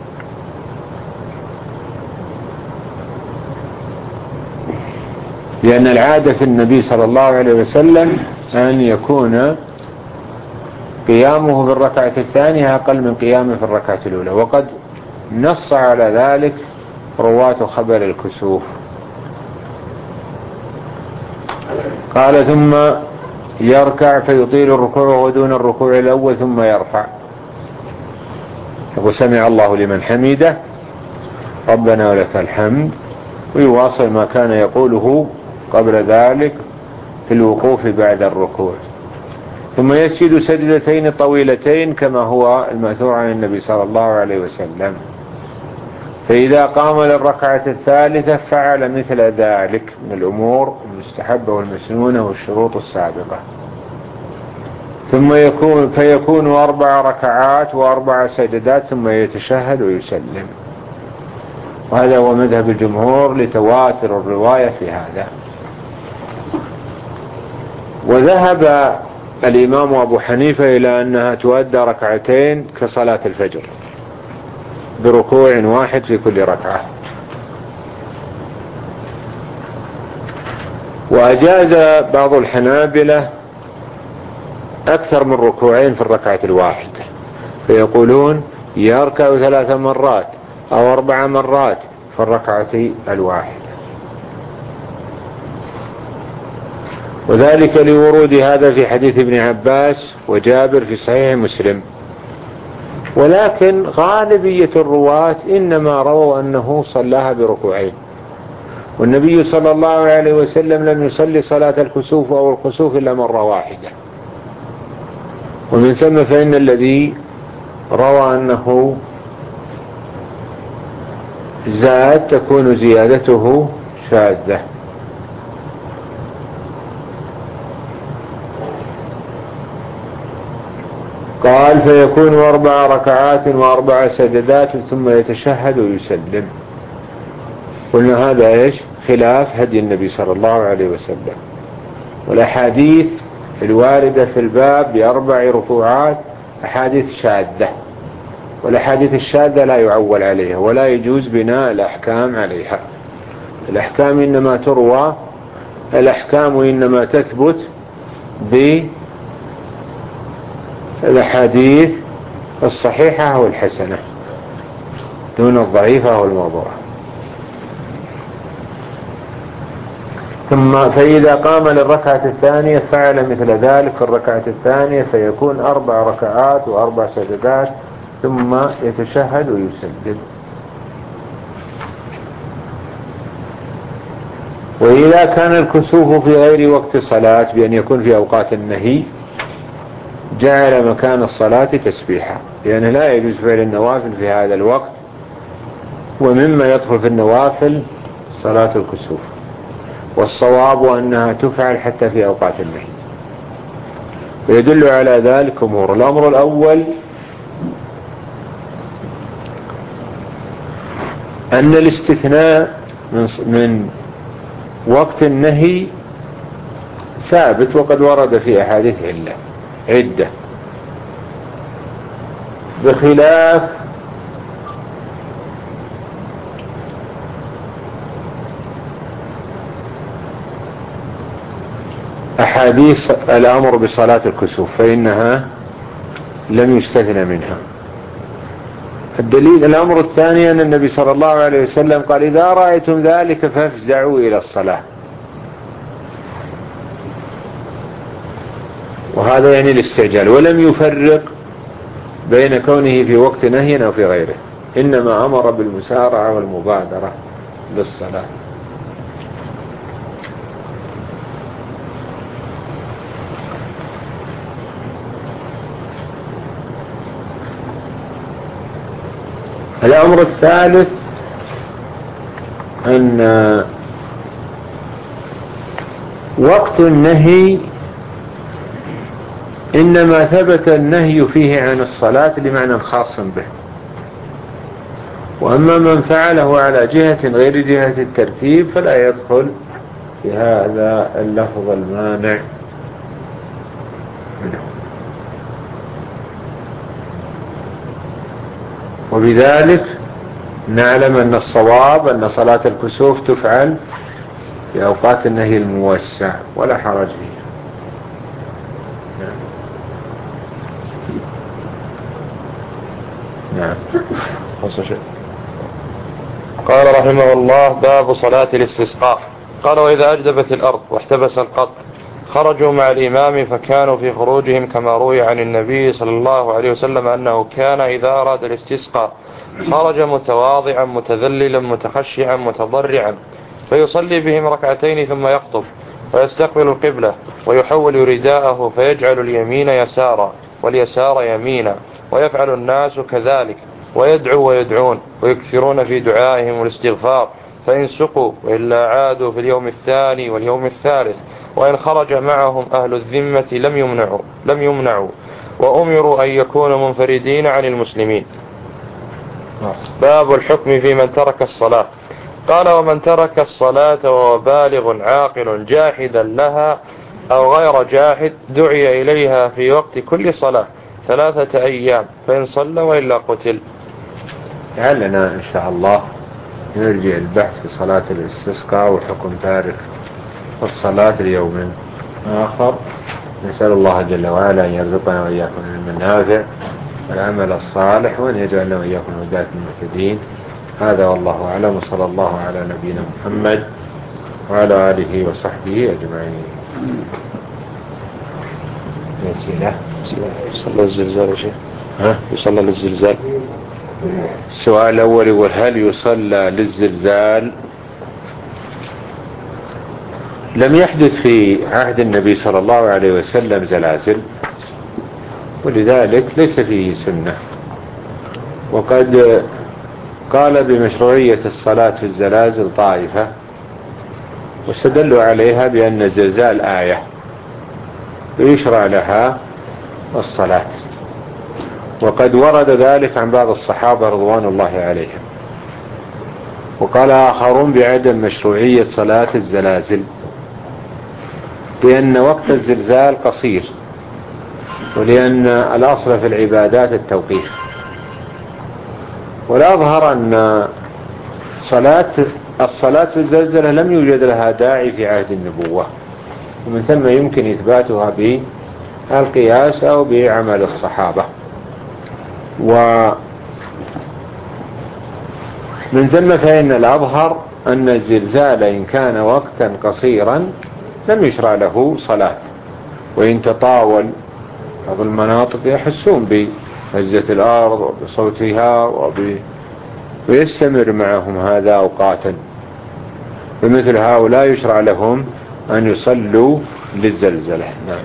Speaker 1: لأن العادة في النبي صلى الله عليه وسلم أن يكون قيامه في الركعة الثانية أقل من قيامه في الركعة الأولى، وقد نص على ذلك رواة خبر الكسوف. قال ثم يركع فيطيل الركوع ودون الركوع الأول ثم يرفع، يقول سمع الله لمن حمده ربنا ولك الحمد، ويواصل ما كان يقوله قبل ذلك في الوقوف بعد الركوع. ثم يسجد سجدتين طويلتين كما هو المأثور عن النبي صلى الله عليه وسلم. فإذا قام للركعة الثالثة فعل مثل ذلك من الأمور المستحبة والمسنونة والشروط السابقة. ثم يكون فيكون أربع ركعات وأربع سجدات ثم يتشهد ويسلم. وهذا هو مذهب الجمهور لتواتر الرواية في هذا. وذهب الإمام أبو حنيفة إلى أنها تؤدى ركعتين كصلاة الفجر بركوع واحد في كل ركعة. وأجاز بعض الحنابلة أكثر من ركوعين في الركعة الواحدة، فيقولون يركع ثلاث مرات أو أربع مرات في الركعة الواحدة، وذلك لورود هذا في حديث ابن عباس وجابر في صحيح مسلم. ولكن غالبية الرواة إنما رووا أنه صلاها بركوعين، والنبي صلى الله عليه وسلم لم يصلي صلاة الكسوف أو الخسوف إلا مرة واحدة. ومن ثم فإن الذي روى أنه زاد تكون زيادته شاذة. قال فيكون أربع ركعات وأربع سجدات ثم يتشهد ويسلم. قلنا هذا إيش؟ خلاف هدي النبي صلى الله عليه وسلم. والأحاديث الواردة في الباب بأربع ركوعات أحاديث شاذة، والأحاديث الشاذة لا يعول عليها ولا يجوز بناء الأحكام عليها. الأحكام إنما تروى الأحكام إنما تثبت بالأحاديث الصحيحة والحسنة دون الضعيفة والموضوعة. ثم فإذا قام للركعة الثانية فعل مثل ذلك في الركعة الثانية، فيكون أربع ركعات وأربع سجدات ثم يتشهد ويسجد. وإذا كان الكسوف في غير وقت صلاة بأن يكون في أوقات النهي جعل مكان الصلاة تسبيحا، لأنه يعني لا يجوز فعل النوافل في هذا الوقت، ومما يدخل في النوافل صلاة الكسوف. والصواب أنها تفعل حتى في أوقات النهي. ويدل على ذلك أمور. الأمر الأول أن الاستثناء من وقت النهي ثابت، وقد ورد في أحاديث علة عدة، بخلاف أحاديث الأمر بصلاة الكسوف فإنها لم يستثنى منها. الدليل الأمر الثاني أن النبي صلى الله عليه وسلم قال إذا رأيتم ذلك فافزعوا إلى الصلاة، وهذا يعني الاستعجال، ولم يفرق بين كونه في وقت نهي أو في غيره، إنما أمر بالمسارعة والمبادرة بالصلاة. الأمر الثالث أن وقت النهي إنما ثبت النهي فيه عن الصلاة لمعنى خاص به، وأما من فعله على جهة غير جهة الترتيب فلا يدخل في هذا اللفظ المانع منه. وبذلك نعلم أن الصواب أن صلاة الكسوف تفعل في أوقات النهي الموسع ولا حرج فيها. نعم.
Speaker 2: قال رحمه الله: باب صلاة الاستسقاء. قال: وإذا أجدبت الأرض واحتبس القط خرجوا مع الإمام، فكانوا في خروجهم كما روي عن النبي صلى الله عليه وسلم أنه كان إذا أراد الاستسقاء خرج متواضعا متذللا متخشعا متضرعا، فيصلي بهم ركعتين ثم يخطب ويستقبل القبلة ويحول رداءه فيجعل اليمين يسارا واليسار يمينا، ويفعل الناس كذلك، ويدعو ويدعون ويكثرون في دعائهم الاستغفار، فإن سقوا وإلا عادوا في اليوم الثاني واليوم الثالث، وإن خرج معهم أهل الذمة لم يمنعوا, لم يمنعوا وأمروا أن يكونوا منفردين عن المسلمين. باب الحكم في من ترك الصلاة. قال: ومن ترك الصلاة وهو بالغ عاقل جاحدا لها أو غير جاحد دعي إليها في وقت كل صلاة ثلاثة أيام، فإن صلى وإلا قتل.
Speaker 1: لعلنا إن شاء الله نرجع البحث في صلاة الاستسقاء وحكم تارك الصلاة ليوم آخر. نسأل الله جل وعلا أن يرزقنا وإياكم العلم النافع والعمل الصالح، وأن يجعلنا وإياكم هداة المهتدين. هذا والله أعلم، وصلى الله على نبينا محمد وعلى آله وصحبه أجمعين. يسيله
Speaker 2: يصلى الزلزال يا شيخ؟
Speaker 1: ها؟
Speaker 2: يصلى للزلزال.
Speaker 1: السؤال الأول يقول: هل يصلى للزلزال؟ لم يحدث في عهد النبي صلى الله عليه وسلم زلازل، ولذلك ليس فيه سنة. وقد قال بمشروعية الصلاة في الزلازل طائفة، واستدلوا عليها بأن الزلزال آية ويشرع لها الصلاة، وقد ورد ذلك عن بعض الصحابة رضوان الله عليهم. وقال آخرون بعدم مشروعية صلاة الزلازل، لأن وقت الزلزال قصير، ولأن الأصل في العبادات التوقيف. والأظهر أن صلاة الصلاة في الزلزلة لم يوجد لها داعي في عهد النبوة، ومن ثم يمكن إثباتها بالقياس أو بعمل الصحابة. ومن ثم فإن الأظهر أن الزلزال إن كان وقتا قصيرا لم يشرع له صلاة، وإن تطاول بعض المناطق يحسون بهزة الأرض وبصوتها وب... ويستمر معهم هذا أوقاتا، فمثل هؤلاء يشرع لهم أن يصلوا للزلزلة. نعم.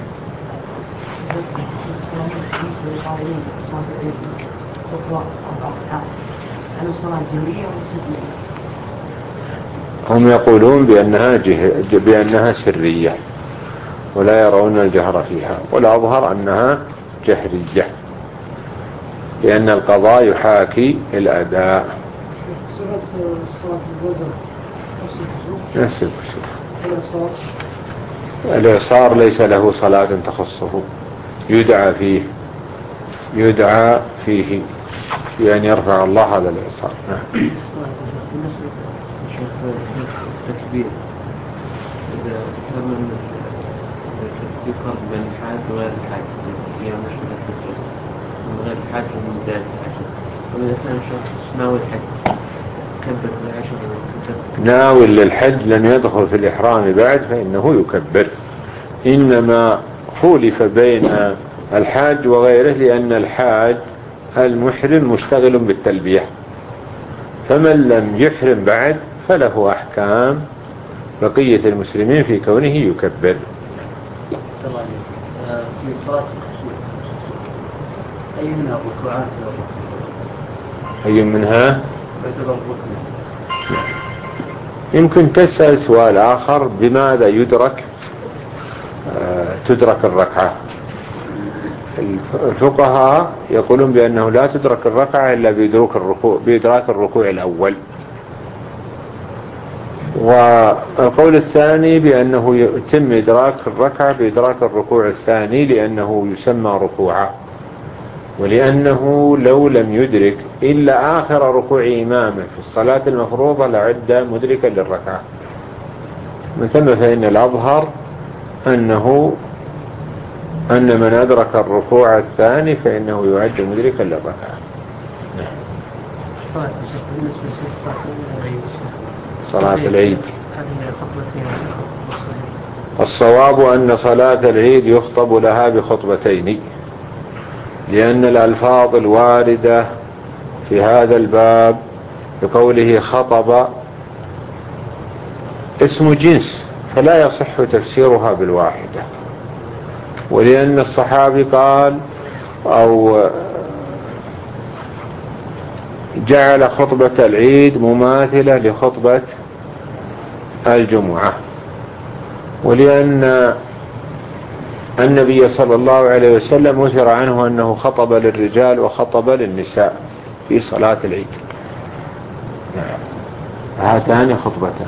Speaker 1: هم يقولون بأنها, جه... بأنها سرية ولا يرون الجهر فيها، والأظهر أنها جهرية، لأن القضاء يحاكي الأداء. نفس الكسوف. الإعصار ليس له صلاة تخصه، يدعى فيه يدعى فيه بأن يرفع الله هذا الإعصار. نعم.
Speaker 3: التكبير إذا كان يقرب بين الحاج وغير الحاج، هي مشهورة التكبير من غير الحاج ومن بداية الحج. وإذا كان شخص ناوي الحج كبر في العشر،
Speaker 1: ناوي للحج لن يدخل في الإحرام بعد فإنه يكبر. إنما خولف بين الحاج وغيره لأن الحاج المحرم مشتغل بالتلبية، فمن لم يحرم بعد فله أحكام بقية المسلمين في كونه يكبر.
Speaker 3: في صلاة أي منها الركوعات؟
Speaker 1: أي منها؟ يمكن تسأل سؤال آخر: بماذا يدرك آه تدرك الركعة؟ الفقهاء يقولون بأنه لا تدرك الركعة إلا بإدراك الركوع, بإدراك الركوع الأول. والقول الثاني بأنه يتم إدراك الركعة بإدراك الركوع الثاني، لأنه يسمى ركوعا. ولأنه لو لم يدرك إلا آخر ركوع إمامه في الصلاة المفروضة لعد مدركا للركعة. من ثم فإن الأظهر أنه أن من أدرك الركوع الثاني فإنه يعد مدركا للركعة. صلاة العيد الصواب أن صلاة العيد يخطب لها بخطبتين، لأن الألفاظ الواردة في هذا الباب بقوله خطب اسم جنس فلا يصح تفسيرها بالواحدة، ولأن الصحابي قال أو جعل خطبة العيد مماثلة لخطبة الجمعة، ولأن النبي صلى الله عليه وسلم أثر عنه أنه خطب للرجال وخطب للنساء في صلاة العيد. هاتان خطبتان.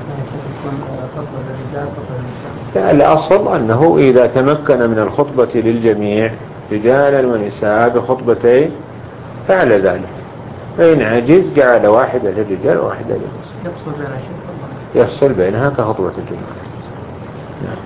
Speaker 1: الأصل أنه إذا تمكن من الخطبة للجميع رجالا ونساء بخطبتين فعل ذلك، فإن عجز جعل واحدة للرجال وواحدة للنساء يفصل بينها كخطبة الجمعة. نعم.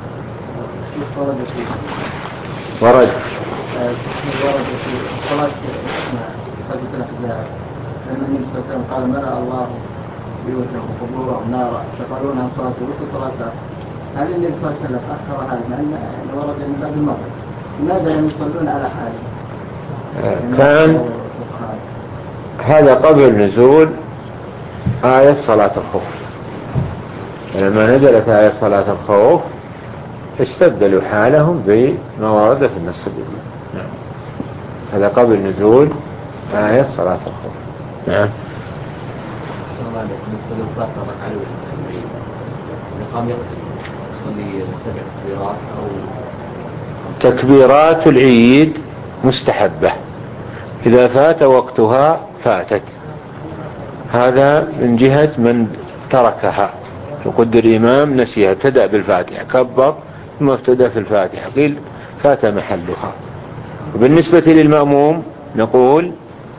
Speaker 1: ورد ورد
Speaker 4: في صلاة صلاة الأحزاب أن النبي صلى الله عليه وسلم قال ملأ الله بيوتهم قبورهم نارا شغلونها صلاة الوسط صلاة. هل النبي صلى الله عليه وسلم أخر هذا لأن ورد من بعد المغرب؟ لماذا لم يصلون على حاله؟
Speaker 1: كان هذا قبل نزول آية صلاة الخوف، لما نزلت آية صلاة الخوف استبدلوا حالهم بما ورد في النص الجديد. نعم. هذا قبل نزول آية صلاة الخوف. نعم.
Speaker 3: بالنسبة للفاترة على العيد قام يصلي سبع تكبيرات أو
Speaker 1: تكبيرات العيد مستحبة، إذا فات وقتها فاتت، هذا من جهة من تركها. يقدر الإمام نسيها ابتدأ بالفاتحة كبر ثم ابتدأ في الفاتحة قيل فات محلها. وبالنسبة للمأموم نقول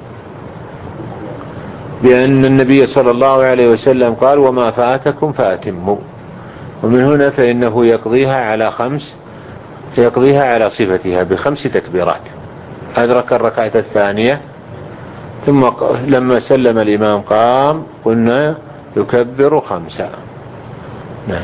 Speaker 1: بأن النبي صلى الله عليه وسلم قال وما فاتكم فأتموا، ومن هنا فإنه يقضيها على خمس يقضيها على صفتها بخمس تكبيرات. أدرك الركعة الثانية ثم لما سلم الإمام قام قلنا يكبر خمسة. نعم.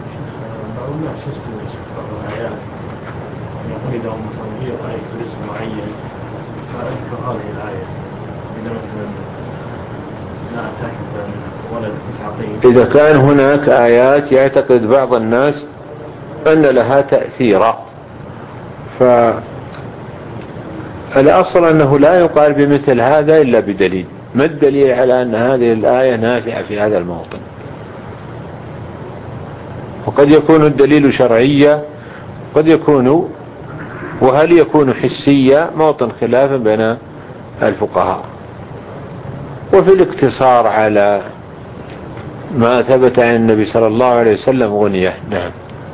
Speaker 5: إذا مصنفية آية لسه معين فأذكر هذه الآية إذا مثلا لا أتاكد ولا تعطيه.
Speaker 1: إذا كان هناك آيات يعتقد بعض الناس أن لها تأثيرا، فالأصل أنه لا يقال بمثل هذا إلا بدليل. ما الدليل على أن هذه الآية نافعة في هذا الموطن؟ وقد يكون الدليل شرعيا قد يكون، وهل يكون حسيا؟ موطن خلاف بين الفقهاء. وفي الاقتصار على ما ثبت عن النبي صلى الله عليه وسلم غنية. نعم.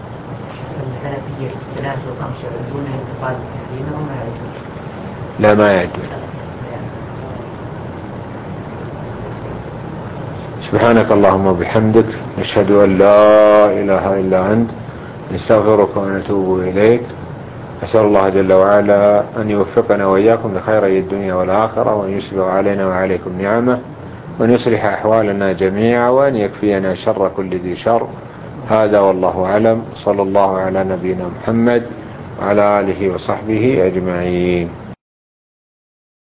Speaker 1: لا ما يعدون. سبحانك اللهم وبحمدك نشهد أن لا إله إلا أنت نستغفرك ونتوب إليك. أسأل الله جل وعلا أن يوفقنا وإياكم لخيري الدنيا والآخرة، وأن يسبغ علينا وعليكم نعمه، وأن يصلح أحوالنا جميعا، وأن يكفينا شر كل ذي شر. هذا والله أعلم. صلى الله على نبينا محمد وعلى آله وصحبه أجمعين.